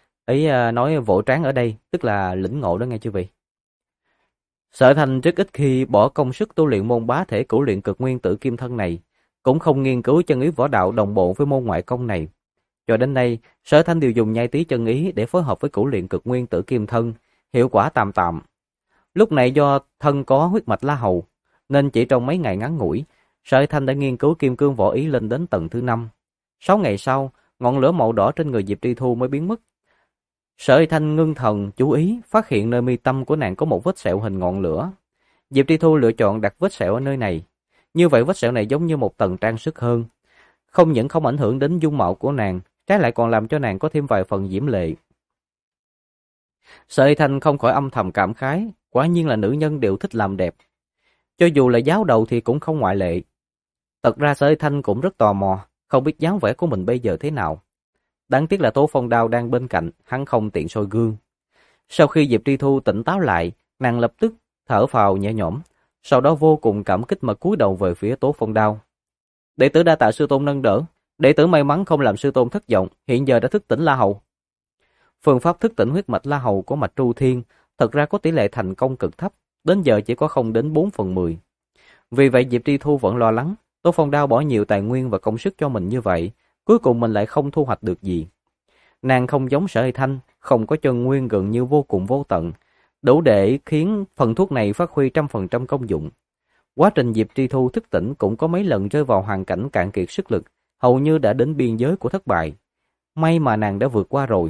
Ý nói vỗ trán ở đây tức là lĩnh ngộ đó nghe chưa vị. Sở Hy Thanh rất ít khi bỏ công sức tu luyện môn bá thể cửu luyện cực nguyên tử kim thân này, cũng không nghiên cứu chân ý võ đạo đồng bộ với môn ngoại công này. Cho đến nay, Sở Hy Thanh đều dùng nhai tí chân ý để phối hợp với cửu luyện cực nguyên tử kim thân, hiệu quả tạm tạm. Lúc này do thân có huyết mạch La Hầu, nên chỉ trong mấy ngày ngắn ngủi, Sở Hy Thanh đã nghiên cứu kim cương võ ý lên đến tầng thứ 5. 6 ngày sau, ngọn lửa màu đỏ trên người Diệp Tri Thu mới biến mất. Sở Y Thanh ngưng thần chú ý, phát hiện nơi mi tâm của nàng có một vết sẹo hình ngọn lửa. Diệp Tri Thu lựa chọn đặt vết sẹo ở nơi này. Như vậy vết sẹo này giống như một tầng trang sức hơn. Không những không ảnh hưởng đến dung mạo của nàng, trái lại còn làm cho nàng có thêm vài phần diễm lệ. Sở Y Thanh không khỏi âm thầm cảm khái, quả nhiên là nữ nhân đều thích làm đẹp. Cho dù là giáo đầu thì cũng không ngoại lệ. Thật ra Sở Y Thanh cũng rất tò mò, không biết dáng vẻ của mình bây giờ thế nào. Đáng tiếc là Tố Phong Đao đang bên cạnh, hắn không tiện soi gương. Sau khi Diệp Tri Thu tỉnh táo lại, nàng lập tức thở phào nhẹ nhõm, sau đó vô cùng cảm kích mà cúi đầu về phía Tố Phong Đao. Đệ tử đa tạ sư tôn nâng đỡ, đệ tử may mắn không làm sư tôn thất vọng, hiện giờ đã thức tỉnh La Hầu. Phương pháp thức tỉnh huyết mạch La Hầu của mạch Tru Thiên thật ra có tỷ lệ thành công cực thấp, đến giờ chỉ có không đến 4/10. Vì vậy Diệp Tri Thu vẫn lo lắng, Tố Phong Đao bỏ nhiều tài nguyên và công sức cho mình như vậy, cuối cùng mình lại không thu hoạch được gì. Nàng không giống Sở Y Thanh, không có chân nguyên gần như vô cùng vô tận, đủ để khiến phần thuốc này phát huy 100% công dụng. Quá trình Diệp Tri Thu thức tỉnh cũng có mấy lần rơi vào hoàn cảnh cạn kiệt sức lực, hầu như đã đến biên giới của thất bại. May mà nàng đã vượt qua rồi.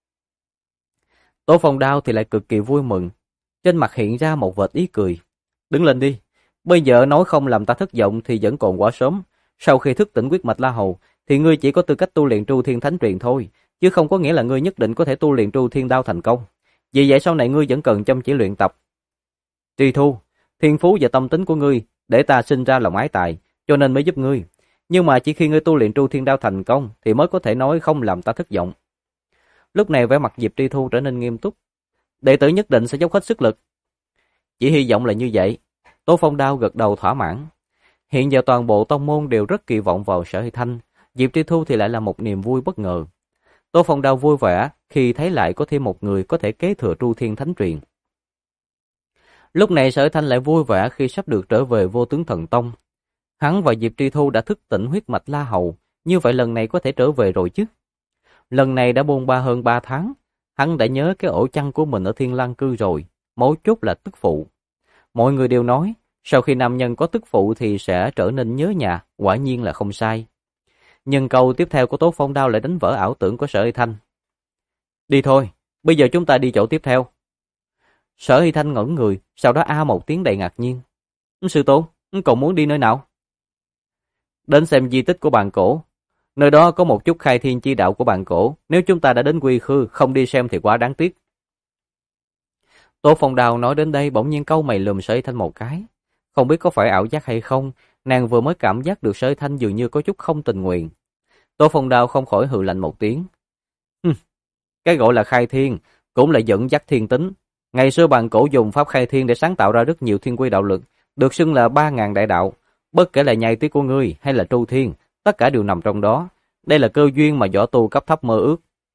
Tố Phong Đao thì lại cực kỳ vui mừng, trên mặt hiện ra một vệt ý cười. Đứng lên đi, bây giờ nói không làm ta thất vọng thì vẫn còn quá sớm. Sau khi thức tỉnh huyết mạch La Hầu, thì ngươi chỉ có tư cách tu luyện Tru Thiên Thánh Truyền thôi, chứ không có nghĩa là ngươi nhất định có thể tu luyện Tru Thiên Đao thành công. Vì vậy sau này ngươi vẫn cần chăm chỉ luyện tập. Tri Thu, thiên phú và tâm tính của ngươi để ta sinh ra lòng ái tài, cho nên mới giúp ngươi. Nhưng mà chỉ khi ngươi tu luyện Tru Thiên Đao thành công thì mới có thể nói không làm ta thất vọng. Lúc này vẻ mặt Diệp Tri Thu trở nên nghiêm túc. Đệ tử nhất định sẽ dốc hết sức lực. Chỉ hy vọng là như vậy. Tố Phong Đao gật đầu thỏa mãn. Hiện giờ toàn bộ tông môn đều rất kỳ vọng vào Sở Y Thanh, Diệp Tri Thu thì lại là một niềm vui bất ngờ. Tố Phong Đao vui vẻ khi thấy lại có thêm một người có thể kế thừa Tru Thiên Thánh Truyền. Lúc này Sở Y Thanh lại vui vẻ khi sắp được trở về Vô Tướng Thần Tông. Hắn và Diệp Tri Thu đã thức tỉnh huyết mạch La Hầu, như vậy lần này có thể trở về rồi chứ. Lần này đã bôn ba hơn 3 tháng, hắn đã nhớ cái ổ chăn của mình ở Thiên Lang Cư rồi, mấu chốt là tức phụ. Mọi người đều nói, sau khi nam nhân có tức phụ thì sẽ trở nên nhớ nhà, quả nhiên là không sai. Nhưng câu tiếp theo của Tố Phong Đao lại đánh vỡ ảo tưởng của Sở Y Thanh. Đi thôi, bây giờ chúng ta đi chỗ tiếp theo. Sở Y Thanh ngẩn người, sau đó a một tiếng đầy ngạc nhiên. Sư tôn, cậu muốn đi nơi nào? Đến xem di tích của Bàn Cổ. Nơi đó có một chút khai thiên chi đạo của Bàn Cổ, nếu chúng ta đã đến Quy Khư, không đi xem thì quá đáng tiếc. Tố Phong Đao nói đến đây bỗng nhiên cau mày lườm Sở Y Thanh một cái. Không biết có phải ảo giác hay không, nàng vừa mới cảm giác được Sở Y Thanh dường như có chút không tình nguyện. Tố Phong Đao không khỏi hừ lạnh một tiếng. Cái gọi là khai thiên, cũng là dẫn dắt thiên tính. Ngày xưa Bàn Cổ dùng pháp khai thiên để sáng tạo ra rất nhiều thiên quy đạo lực, được xưng là 3000 đại đạo. Bất kể là nhai tuyết của ngươi hay là Tru Thiên, tất cả đều nằm trong đó. Đây là cơ duyên mà võ tu cấp thấp mơ ước.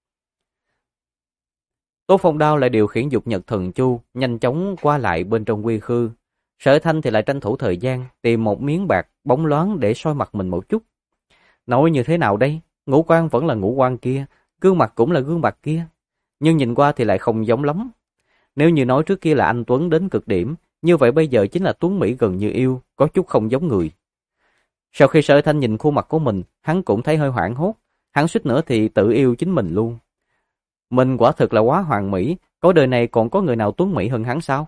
Tố Phong Đao lại điều khiển dục nhật thần chu, nhanh chóng qua lại bên trong Quy Khư. Sở Thanh thì lại tranh thủ thời gian, tìm một miếng bạc bóng loáng để soi mặt mình một chút. Nói như thế nào đây? Ngũ quan vẫn là ngũ quan kia, gương mặt cũng là gương mặt kia. Nhưng nhìn qua thì lại không giống lắm. Nếu như nói trước kia là anh Tuấn đến cực điểm, như vậy bây giờ chính là Tuấn Mỹ gần như yêu, có chút không giống người. Sau khi Sở Thanh nhìn khuôn mặt của mình, hắn cũng thấy hơi hoảng hốt. Hắn suýt nữa thì tự yêu chính mình luôn. Mình quả thực là quá hoàn mỹ, có đời này còn có người nào tuấn mỹ hơn hắn sao?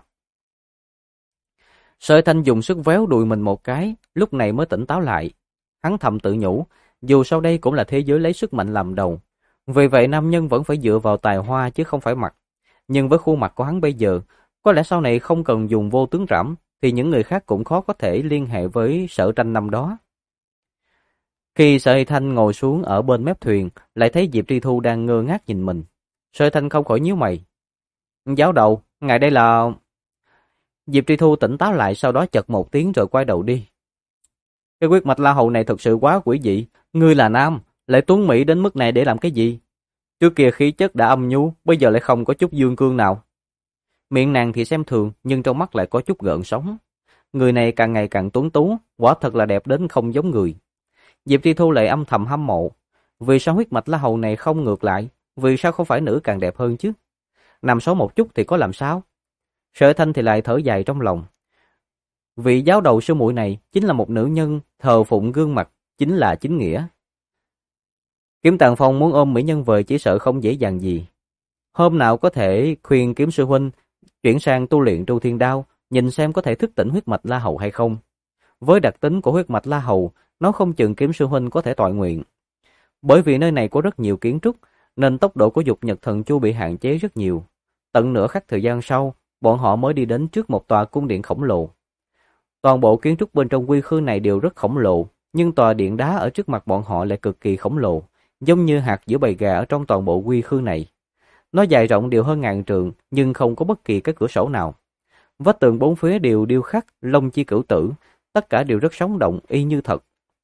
Sở Thanh dùng sức véo đùi mình một cái, lúc này mới tỉnh táo lại. Hắn thầm tự nhủ, dù sau đây cũng là thế giới lấy sức mạnh làm đầu. Vì vậy nam nhân vẫn phải dựa vào tài hoa chứ không phải mặt. Nhưng với khuôn mặt của hắn bây giờ, có lẽ sau này không cần dùng vô tướng trảm, thì những người khác cũng khó có thể liên hệ với Sở Tranh năm đó. Khi Sở Thanh ngồi xuống ở bên mép thuyền, lại thấy Diệp Tri Thu đang ngơ ngác nhìn mình. Sở Thanh không khỏi nhíu mày. Giáo đầu, ngài đây là... Diệp Tri Thu tỉnh táo lại, sau đó chật một tiếng rồi quay đầu đi. Cái huyết mạch La Hầu này thật sự quá quỷ dị. Ngươi là nam, lại tuấn mỹ đến mức này để làm cái gì? Trước kia khí chất đã âm nhu, bây giờ lại không có chút dương cương nào. Miệng nàng thì xem thường, nhưng trong mắt lại có chút gợn sóng. Người này càng ngày càng tuấn tú, quả thật là đẹp đến không giống người. Diệp Tri Thu lại âm thầm hâm mộ. Vì sao huyết mạch La Hầu này không ngược lại? Vì sao không phải nữ càng đẹp hơn chứ? Nằm xấu một chút thì có làm sao? Sở Thanh thì lại thở dài trong lòng. Vị giáo đầu sư muội này chính là một nữ nhân thờ phụng gương mặt, chính là chính nghĩa. Kiếm Tàng Phong muốn ôm mỹ nhân về chỉ sợ không dễ dàng gì. Hôm nào có thể khuyên Kiếm sư huynh chuyển sang tu luyện Tru Thiên Đao, nhìn xem có thể thức tỉnh huyết mạch La Hầu hay không. Với đặc tính của huyết mạch La Hầu, nó không chừng Kiếm sư huynh có thể toại nguyện. Bởi vì nơi này có rất nhiều kiến trúc, nên tốc độ của Dục Nhật Thần Chu bị hạn chế rất nhiều. Tận nửa khắc thời gian sau, bọn họ mới đi đến trước một tòa cung điện khổng lồ. Toàn bộ kiến trúc bên trong quy khư này đều rất khổng lồ, nhưng tòa điện đá ở trước mặt bọn họ lại cực kỳ khổng lồ, giống như hạt giữa bầy gà ở trong toàn bộ quy khư này. Nó dài rộng đều hơn 1000 trượng, nhưng không có bất kỳ cái cửa sổ nào. Vách tường bốn phía đều điêu khắc long chi cửu tử, tất cả đều rất sống động y như thật.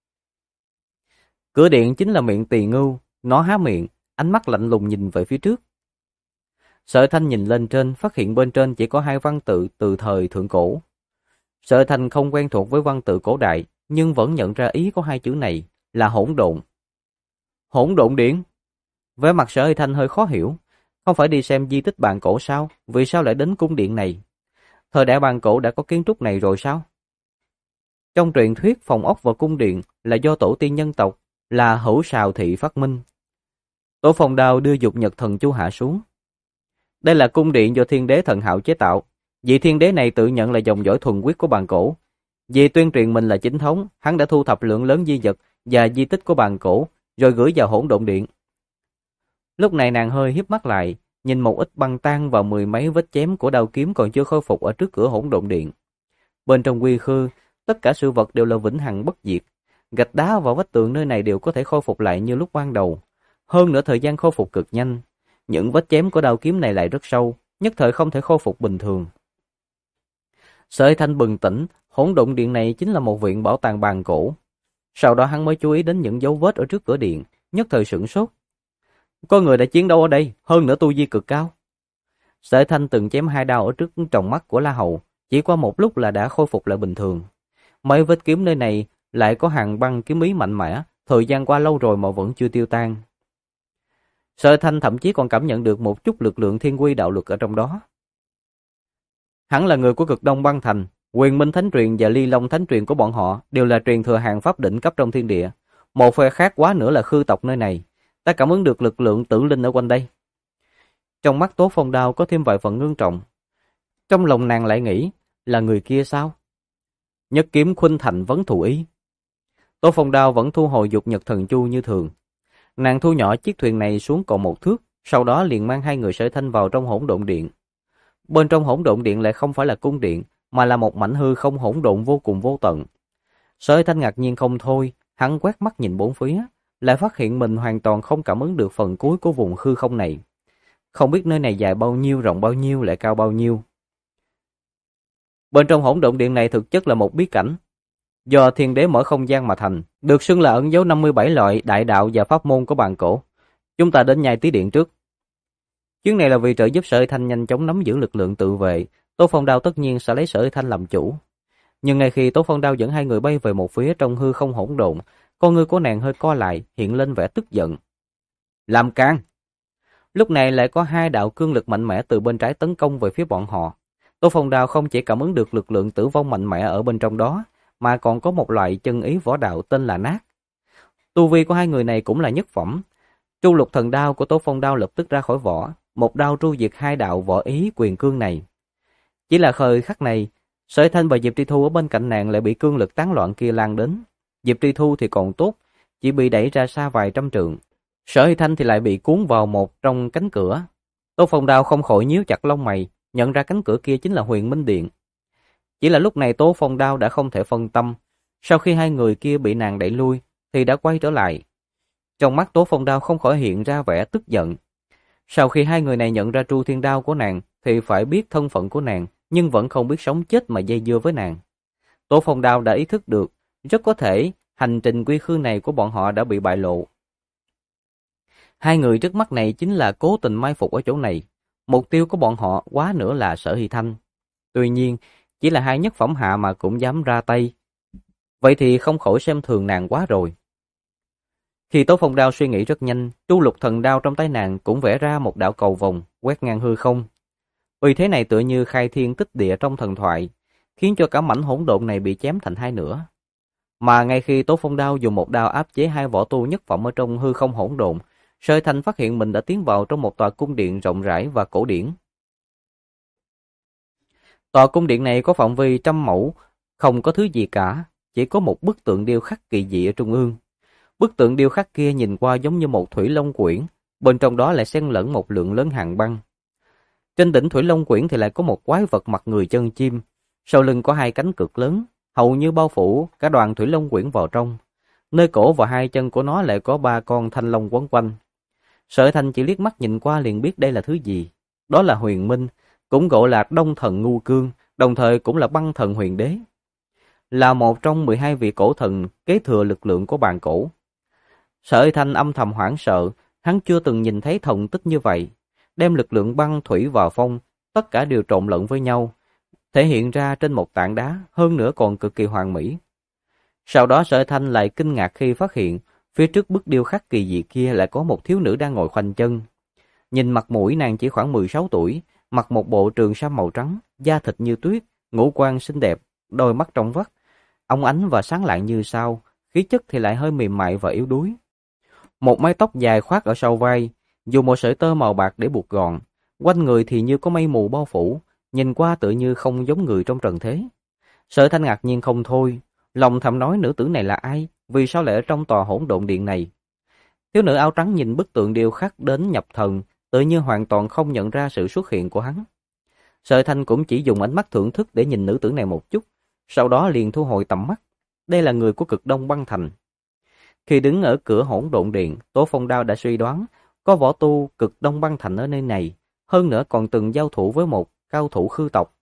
Cửa điện chính là miệng Tỳ Ngưu, nó há miệng, ánh mắt lạnh lùng nhìn về phía trước. Sở Thanh nhìn lên trên, phát hiện bên trên chỉ có 2 văn tự từ thời thượng cổ. Sở Thanh không quen thuộc với văn tự cổ đại, nhưng vẫn nhận ra ý của 2 chữ này là hỗn độn. Hỗn độn điện? Vẻ mặt Sở Thanh hơi khó hiểu, không phải đi xem di tích bàn cổ sao, vì sao lại đến cung điện này? Thời đại bàn cổ đã có kiến trúc này rồi sao? Trong truyền thuyết phòng ốc và cung điện là do tổ tiên nhân tộc là Hữu Sào Thị phát minh. Tổ Phong Đao đưa Dục Nhật Thần Chu hạ xuống. Đây là cung điện do Thiên Đế Thần Hạo chế tạo. Vị Thiên Đế này tự nhận là dòng dõi thuần huyết của bàn cổ. Vì tuyên truyền mình là chính thống, hắn đã thu thập lượng lớn di vật và di tích của bàn cổ, rồi gửi vào hỗn độn điện. Lúc này nàng hơi híp mắt lại, nhìn một ít băng tan và 10 mấy vết chém của đao kiếm còn chưa khôi phục ở trước cửa hỗn độn điện. Bên trong quy khư, tất cả sự vật đều là vĩnh hằng bất diệt. Gạch đá và vách tường nơi này đều có thể khôi phục lại như lúc ban đầu. Hơn nữa thời gian khôi phục cực nhanh. Những vết chém của đao kiếm này lại rất sâu, nhất thời không thể khôi phục bình thường. Sở Thanh bừng tỉnh, hỗn độn điện này chính là một viện bảo tàng bàn cổ. Sau đó hắn mới chú ý đến những dấu vết ở trước cửa điện, nhất thời sửng sốt. Có người đã chiến đấu ở đây, hơn nữa tu vi cực cao. Sở Thanh từng chém 2 đao ở trước tròng mắt của La Hầu, chỉ qua một lúc là đã khôi phục lại bình thường. Mấy vết kiếm nơi này lại có hàng băng kiếm ý mạnh mẽ, thời gian qua lâu rồi mà vẫn chưa tiêu tan. Sở Thanh thậm chí còn cảm nhận được một chút lực lượng thiên quy đạo luật ở trong đó. Hắn là người của Cực Đông Băng Thành, Quyền Minh Thánh Truyền và Ly Long Thánh Truyền của bọn họ đều là truyền thừa hàng pháp đỉnh cấp trong thiên địa. Một phe khác quá nữa là khư tộc nơi này. Ta cảm ứng được lực lượng tử linh ở quanh đây. Trong mắt Tố Phong Đao có thêm vài phần ngưng trọng. Trong lòng nàng lại nghĩ, là người kia sao? Nhất kiếm khuynh thành vấn thù ý. Tố Phong Đao vẫn thu hồi Dục Nhật Thần Chu như thường. Nàng thu nhỏ chiếc thuyền này xuống còn 1 thước, sau đó liền mang 2 người Sở Thanh vào trong hỗn độn điện. Bên trong hỗn độn điện lại không phải là cung điện, mà là một mảnh hư không hỗn độn vô cùng vô tận. Sở Thanh ngạc nhiên không thôi, hắn quét mắt nhìn bốn phía, lại phát hiện mình hoàn toàn không cảm ứng được phần cuối của vùng hư không này. Không biết nơi này dài bao nhiêu, rộng bao nhiêu, lại cao bao nhiêu. Bên trong hỗn độn điện này thực chất là một bí cảnh, do Thiên Đế mở không gian mà thành, được xưng là ẩn dấu 57 loại đại đạo và pháp môn của bàn cổ. Chúng ta đến Nhai Tí Điện trước. Chuyến này là vì trợ giúp Sở Thanh nhanh chóng nắm giữ lực lượng tự vệ, Tố Phong Đao tất nhiên sẽ lấy Sở Thanh làm chủ. Nhưng ngay khi Tố Phong Đao dẫn 2 người bay về một phía trong hư không hỗn độn, con ngươi của nàng hơi co lại, hiện lên vẻ tức giận. Làm càn! Lúc này lại có 2 đạo cương lực mạnh mẽ từ bên trái tấn công về phía bọn họ. Tố Phong Đao không chỉ cảm ứng được lực lượng tử vong mạnh mẽ ở bên trong đó, mà còn có một loại chân ý võ đạo tên là Nát. Tu vi của 2 người này cũng là nhất phẩm. Tru Lục Thần Đao của Tố Phong Đao lập tức ra khỏi vỏ, một đao tru diệt 2 đạo võ ý quyền cương này. Chỉ là thời khắc này, Sở Thanh và Diệp Tri Thu ở bên cạnh nàng lại bị cương lực tán loạn kia lan đến. Diệp Tri Thu thì còn tốt, chỉ bị đẩy ra xa vài trăm trượng. Sở Thanh thì lại bị cuốn vào một trong cánh cửa. Tố Phong Đao không khỏi nhíu chặt lông mày, nhận ra cánh cửa kia chính là Huyền Minh Điện. Chỉ là lúc này Tố Phong Đao đã không thể phân tâm. Sau khi 2 người kia bị nàng đẩy lui, thì đã quay trở lại. Trong mắt Tố Phong Đao không khỏi hiện ra vẻ tức giận. Sau khi 2 người này nhận ra Tru Thiên Đao của nàng, thì phải biết thân phận của nàng, nhưng vẫn không biết sống chết mà dây dưa với nàng. Tố Phong Đao đã ý thức được, rất có thể hành trình quy khư này của bọn họ đã bị bại lộ. 2 người trước mắt này chính là cố tình mai phục ở chỗ này. Mục tiêu của bọn họ quá nữa là Sở Hy Thanh. Tuy nhiên, chỉ là 2 nhất phẩm hạ mà cũng dám ra tay. Vậy thì không khỏi xem thường nàng quá rồi. Khi Tố Phong Đao suy nghĩ rất nhanh, Tru Lục Thần Đao trong tay nàng cũng vẽ ra một đạo cầu vồng, quét ngang hư không. Uy thế này tựa như khai thiên tích địa trong thần thoại, khiến cho cả mảnh hỗn độn này bị chém thành 2 nửa. Mà ngay khi Tố Phong Đao dùng một đao áp chế hai võ tu nhất phẩm ở trong hư không hỗn độn, Sở Thanh phát hiện mình đã tiến vào trong một tòa cung điện rộng rãi và cổ điển. Tòa cung điện này có phạm vi 100 mẫu, không có thứ gì cả, chỉ có một bức tượng điêu khắc kỳ dị ở trung ương. Bức tượng điêu khắc kia nhìn qua giống như một thủy long quyển, bên trong đó lại xen lẫn một lượng lớn hàng băng. Trên đỉnh thủy long quyển thì lại có một quái vật mặt người chân chim, sau lưng có hai cánh cực lớn, hầu như bao phủ cả đoàn thủy long quyển vào trong. Nơi cổ và hai chân của nó lại có 3 con thanh long quấn quanh. Sở Thanh chỉ liếc mắt nhìn qua liền biết đây là thứ gì. Đó là huyền minh, cũng gọi là đông thần ngu cương, đồng thời cũng là băng thần huyền đế. Là một trong 12 vị cổ thần kế thừa lực lượng của bàn cổ. Sở Thanh âm thầm hoảng sợ, hắn chưa từng nhìn thấy thần tích như vậy. Đem lực lượng băng, thủy và phong, tất cả đều trộn lẫn với nhau, thể hiện ra trên một tảng đá, hơn nữa còn cực kỳ hoàn mỹ. Sau đó Sở Thanh lại kinh ngạc khi phát hiện, phía trước bức điêu khắc kỳ dị kia lại có một thiếu nữ đang ngồi khoanh chân. Nhìn mặt mũi nàng chỉ khoảng 16 tuổi, mặc một bộ trường sa màu trắng, da thịt như tuyết, ngũ quan xinh đẹp, đôi mắt trong vắt, óng ánh và sáng lạng như sao, khí chất thì lại hơi mềm mại và yếu đuối. Một mái tóc dài khoác ở sau vai, dùng một sợi tơ màu bạc để buộc gọn, quanh người thì như có mây mù bao phủ, nhìn qua tự như không giống người trong trần thế. Sở Thanh ngạc nhiên không thôi, lòng thầm nói nữ tử này là ai, vì sao lại ở trong tòa hỗn độn điện này. Thiếu nữ áo trắng nhìn bức tượng điêu khắc đến nhập thần, tự như hoàn toàn không nhận ra sự xuất hiện của hắn. Sở Thanh cũng chỉ dùng ánh mắt thưởng thức để nhìn nữ tử này một chút, sau đó liền thu hồi tầm mắt. Đây là người của Cực Đông Băng Thành. Khi đứng ở cửa hỗn độn điện, Tố Phong Đao đã suy đoán có võ tu Cực Đông Băng Thành ở nơi này, hơn nữa còn từng giao thủ với một cao thủ khư tộc.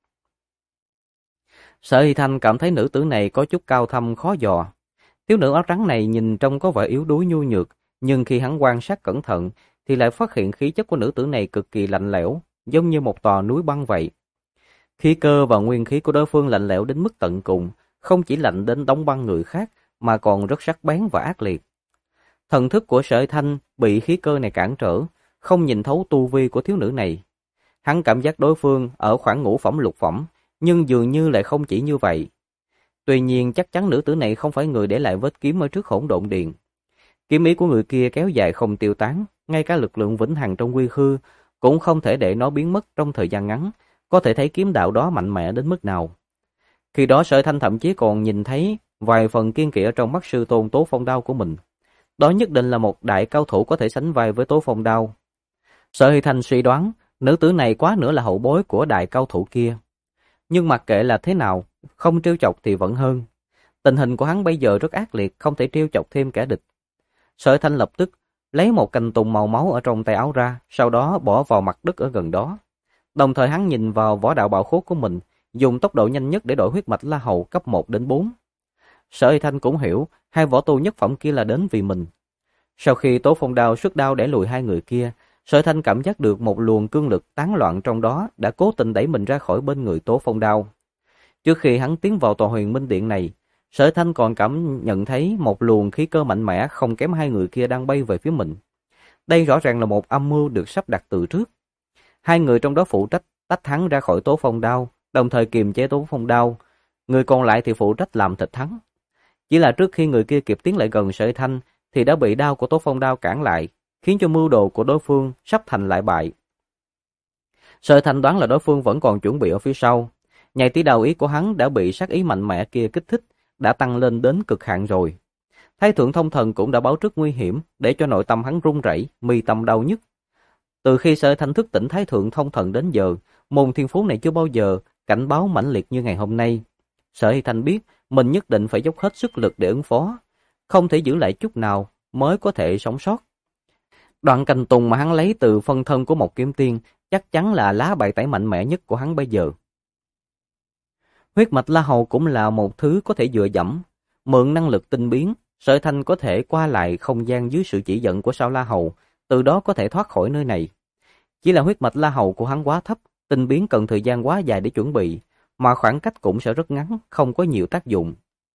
Sở Hy Thanh cảm thấy nữ tử này có chút cao thâm khó dò. Thiếu nữ áo trắng này nhìn trông có vẻ yếu đuối nhu nhược, nhưng khi hắn quan sát cẩn thận thì lại phát hiện khí chất của nữ tử này cực kỳ lạnh lẽo, giống như một tòa núi băng vậy. Khí cơ và nguyên khí của đối phương lạnh lẽo đến mức tận cùng, không chỉ lạnh đến đóng băng người khác mà còn rất sắc bén và ác liệt. Thần thức của Sở Thanh bị khí cơ này cản trở, không nhìn thấu tu vi của thiếu nữ này. Hắn cảm giác đối phương ở khoảng ngũ phẩm lục phẩm, nhưng dường như lại không chỉ như vậy. Tuy nhiên chắc chắn nữ tử này không phải người để lại vết kiếm ở trước hỗn độn điện. Kiếm ý của người kia kéo dài không tiêu tán, ngay cả lực lượng vĩnh hằng trong quy khư cũng không thể để nó biến mất trong thời gian ngắn, có thể thấy kiếm đạo đó mạnh mẽ đến mức nào. Khi đó Sở Thanh thậm chí còn nhìn thấy vài phần kiên kỵ ở trong mắt sư tôn Tố Phong Đao của mình. Đó nhất định là một đại cao thủ có thể sánh vai với Tố Phong Đao. Sở Hy Thanh suy đoán, nữ tử này quá nữa là hậu bối của đại cao thủ kia. Nhưng mặc kệ là thế nào, không trêu chọc thì vẫn hơn. Tình hình của hắn bây giờ rất ác liệt, không thể trêu chọc thêm kẻ địch. Sở Thanh lập tức lấy một cành tùng màu máu ở trong tay áo ra, sau đó bỏ vào mặt đất ở gần đó. Đồng thời hắn nhìn vào võ đạo bảo khố của mình, dùng tốc độ nhanh nhất để đổi huyết mạch La Hầu cấp 1 đến 4. Sở Hy Thanh cũng hiểu, hai võ tu nhất phẩm kia là đến vì mình. Sau khi Tố Phong Đao xuất đao để lùi hai người kia, Sở Thanh cảm giác được một luồng cương lực tán loạn trong đó đã cố tình đẩy mình ra khỏi bên người Tố Phong Đao. Trước khi hắn tiến vào tòa huyền minh điện này, Sở Thanh còn cảm nhận thấy một luồng khí cơ mạnh mẽ không kém hai người kia đang bay về phía mình. Đây rõ ràng là một âm mưu được sắp đặt từ trước. Hai người trong đó phụ trách tách hắn ra khỏi Tố Phong Đao, đồng thời kiềm chế Tố Phong Đao. Người còn lại thì phụ trách làm thịt hắn. Chỉ là trước khi người kia kịp tiến lại gần Sở Thanh thì đã bị đao của Tố Phong Đao cản lại, khiến cho mưu đồ của đối phương sắp thành lại bại. Sở Thanh đoán là đối phương vẫn còn chuẩn bị ở phía sau. Nhạy tí đầu ý của hắn đã bị sát ý mạnh mẽ kia kích thích, đã tăng lên đến cực hạn rồi. Thái thượng thông thần cũng đã báo trước nguy hiểm, để cho nội tâm hắn run rẩy, mi tâm đau nhức. Từ khi Sở Thanh thức tỉnh Thái thượng thông thần đến giờ, môn thiên phú này chưa bao giờ cảnh báo mãnh liệt như ngày hôm nay. Sở Hy Thanh biết mình nhất định phải dốc hết sức lực để ứng phó, không thể giữ lại chút nào mới có thể sống sót. Đoạn cành tùng mà hắn lấy từ phân thân của một kiếm tiên chắc chắn là lá bài tẩy mạnh mẽ nhất của hắn bây giờ. Huyết mạch La Hầu cũng là một thứ có thể dựa dẫm, mượn năng lực tinh biến, Sở Thanh có thể qua lại không gian dưới sự chỉ dẫn của sao La Hầu, từ đó có thể thoát khỏi nơi này. Chỉ là huyết mạch La Hầu của hắn quá thấp, tinh biến cần thời gian quá dài để chuẩn bị, mà khoảng cách cũng sẽ rất ngắn, không có nhiều tác dụng.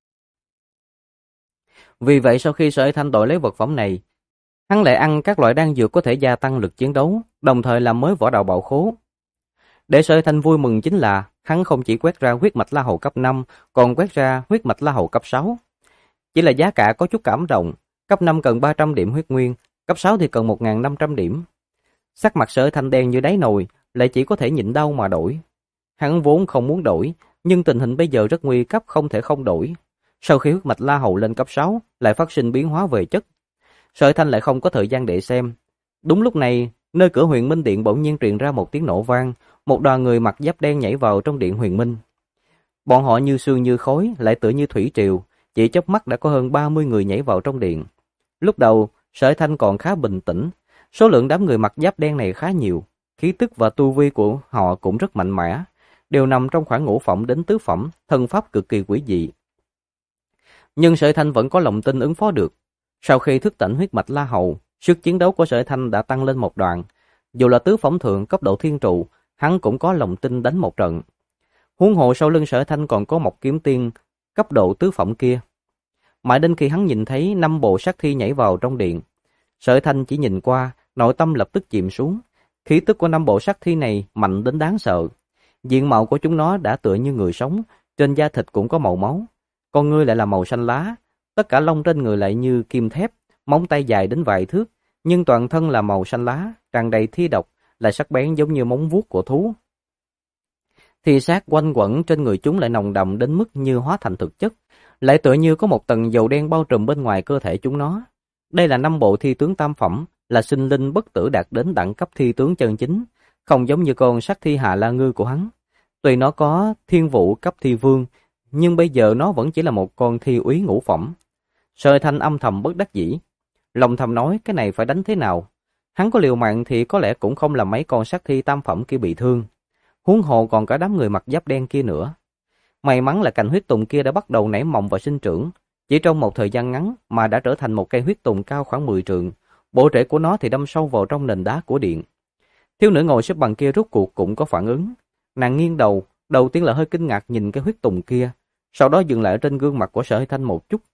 Vì vậy sau khi Sở Thanh đổi lấy vật phẩm này, hắn lại ăn các loại đan dược có thể gia tăng lực chiến đấu, đồng thời làm mới võ đạo bảo khố. Để Sở Thanh vui mừng chính là hắn không chỉ quét ra huyết mạch La Hầu cấp 5, còn quét ra huyết mạch La Hầu cấp 6. Chỉ là giá cả có chút cảm động, cấp 5 cần 300 điểm huyết nguyên, cấp 6 thì cần 1.500 điểm. Sắc mặt Sở Thanh đen như đáy nồi, lại chỉ có thể nhịn đau mà đổi. Hắn vốn không muốn đổi, nhưng tình hình bây giờ rất nguy cấp không thể không đổi. Sau khi huyết mạch La Hầu lên cấp 6, lại phát sinh biến hóa về chất. Sở Thanh lại không có thời gian để xem. Đúng lúc này, nơi cửa Huyền Minh Điện bỗng nhiên truyền ra một tiếng nổ vang, một đoàn người mặc giáp đen nhảy vào trong điện Huyền Minh. Bọn họ như sương như khói, lại tựa như thủy triều, chỉ chớp mắt đã có hơn 30 người nhảy vào trong điện. Lúc đầu, Sở Thanh còn khá bình tĩnh, số lượng đám người mặc giáp đen này khá nhiều, khí tức và tu vi của họ cũng rất mạnh mẽ, đều nằm trong khoảng ngũ phẩm đến tứ phẩm, thân pháp cực kỳ quỷ dị. Nhưng Sở Thanh vẫn có lòng tin ứng phó được. Sau khi thức tỉnh huyết mạch La Hầu, sức chiến đấu của Sở Thanh đã tăng lên một đoạn. Dù là tứ phẩm thượng cấp độ thiên trụ, hắn cũng có lòng tin đánh một trận. Huống hồ sau lưng Sở Thanh còn có một kiếm tiên cấp độ tứ phẩm kia. Mãi đến khi hắn nhìn thấy 5 bộ sát thi nhảy vào trong điện, Sở Thanh chỉ nhìn qua, nội tâm lập tức chìm xuống. Khí tức của 5 bộ sát thi này mạnh đến đáng sợ. Diện mạo của chúng nó đã tựa như người sống, trên da thịt cũng có màu máu. Con ngươi lại là màu xanh lá, tất cả lông trên người lại như kim thép, móng tay dài đến vài thước, nhưng toàn thân là màu xanh lá, tràn đầy thi độc, lại sắc bén giống như móng vuốt của thú. Thi sát quanh quẩn trên người chúng lại nồng đậm đến mức như hóa thành thực chất, lại tựa như có một tầng dầu đen bao trùm bên ngoài cơ thể chúng nó. Đây là 5 bộ thi tướng tam phẩm, là sinh linh bất tử đạt đến đẳng cấp thi tướng chân chính, không giống như con sát thi Hà La Ngư của hắn. Tuy nó có thiên vụ cấp thi vương, nhưng bây giờ nó vẫn chỉ là một con thi úy ngũ phẩm. Sở Thanh âm thầm bất đắc dĩ, lòng thầm nói cái này phải đánh thế nào. Hắn có liều mạng thì có lẽ cũng không làm mấy con sát thi tam phẩm kia bị thương. Huống hồ còn cả đám người mặc giáp đen kia nữa. May mắn là cành huyết tùng kia đã bắt đầu nảy mầm và sinh trưởng, chỉ trong một thời gian ngắn mà đã trở thành một cây huyết tùng cao khoảng 10 trượng, bộ rễ của nó thì đâm sâu vào trong nền đá của điện. Thiếu nữ ngồi xếp bằng kia rút cuộc cũng có phản ứng, nàng nghiêng đầu, đầu tiên là hơi kinh ngạc nhìn cái huyết tùng kia, sau đó dừng lại trên gương mặt của Sở Thanh một chút.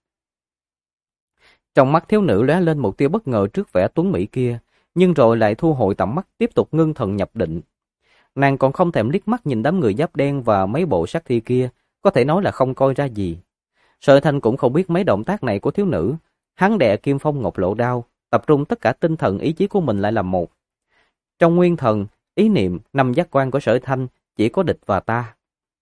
Trong mắt thiếu nữ lóe lên một tia bất ngờ trước vẻ tuấn mỹ kia, nhưng rồi lại thu hồi tầm mắt tiếp tục ngưng thần nhập định. Nàng còn không thèm liếc mắt nhìn đám người giáp đen và mấy bộ sát thi kia, có thể nói là không coi ra gì. Sở Thanh cũng không biết mấy động tác này của thiếu nữ, hắn đè Kim Phong Ngọc Lộ đao, tập trung tất cả tinh thần ý chí của mình lại làm một. Trong nguyên thần, ý niệm, 5 giác quan của Sở Thanh chỉ có địch và ta.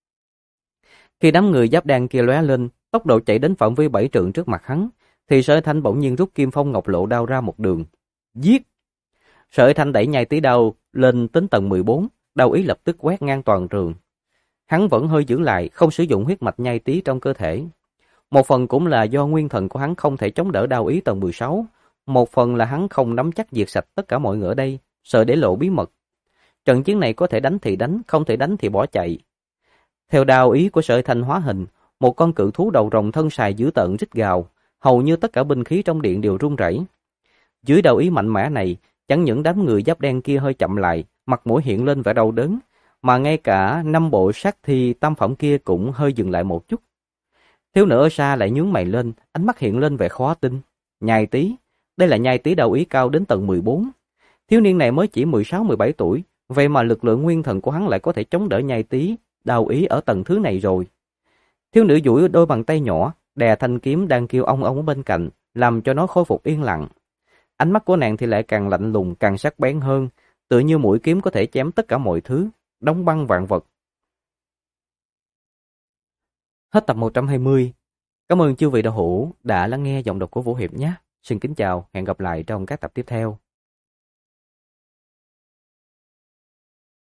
Khi đám người giáp đen kia lóe lên, tốc độ chạy đến phạm vi 7 trượng trước mặt hắn, thì Sở Thanh bỗng nhiên rút Kim Phong Ngọc Lộ đao ra một đường. Giết! Sở Thanh đẩy nhai tí đao lên đến tầng 14, đao ý lập tức quét ngang toàn trường. Hắn vẫn hơi giữ lại, không sử dụng huyết mạch nhai tí trong cơ thể. Một phần cũng là do nguyên thần của hắn không thể chống đỡ đao ý tầng 16, một phần là hắn không nắm chắc diệt sạch tất cả mọi người ở đây, sợ để lộ bí mật. Trận chiến này có thể đánh thì đánh, không thể đánh thì bỏ chạy. Theo đao ý của Sở Thanh hóa hình, một con cự thú đầu rồng thân sài dữ tợn rít gào, hầu như tất cả binh khí trong điện đều rung rẩy. Dưới đao ý mạnh mẽ này, chẳng những đám người giáp đen kia hơi chậm lại, mặt mũi hiện lên vẻ đau đớn, mà ngay cả 5 bộ sát thi tam phẩm kia cũng hơi dừng lại một chút. Thiếu nữ ở xa lại nhướng mày lên, ánh mắt hiện lên vẻ khó tin. Nhai tí, đây là nhai tí đao ý cao đến tầng 14. Thiếu niên này mới chỉ 16-17 tuổi, vậy mà lực lượng nguyên thần của hắn lại có thể chống đỡ nhai tí đao ý ở tầng thứ này rồi. Thiếu nữ duỗi đôi bàn tay nhỏ, đè thanh kiếm đang kêu ong ong ở bên cạnh, làm cho nó khôi phục yên lặng. Ánh mắt của nàng thì lại càng lạnh lùng, càng sắc bén hơn, tựa như mũi kiếm có thể chém tất cả mọi thứ, đóng băng vạn vật. Hết tập 120. Cảm ơn chư vị đạo hữu đã lắng nghe giọng đọc của Vũ Hiệp nhé. Xin kính chào, hẹn gặp lại trong các tập tiếp theo.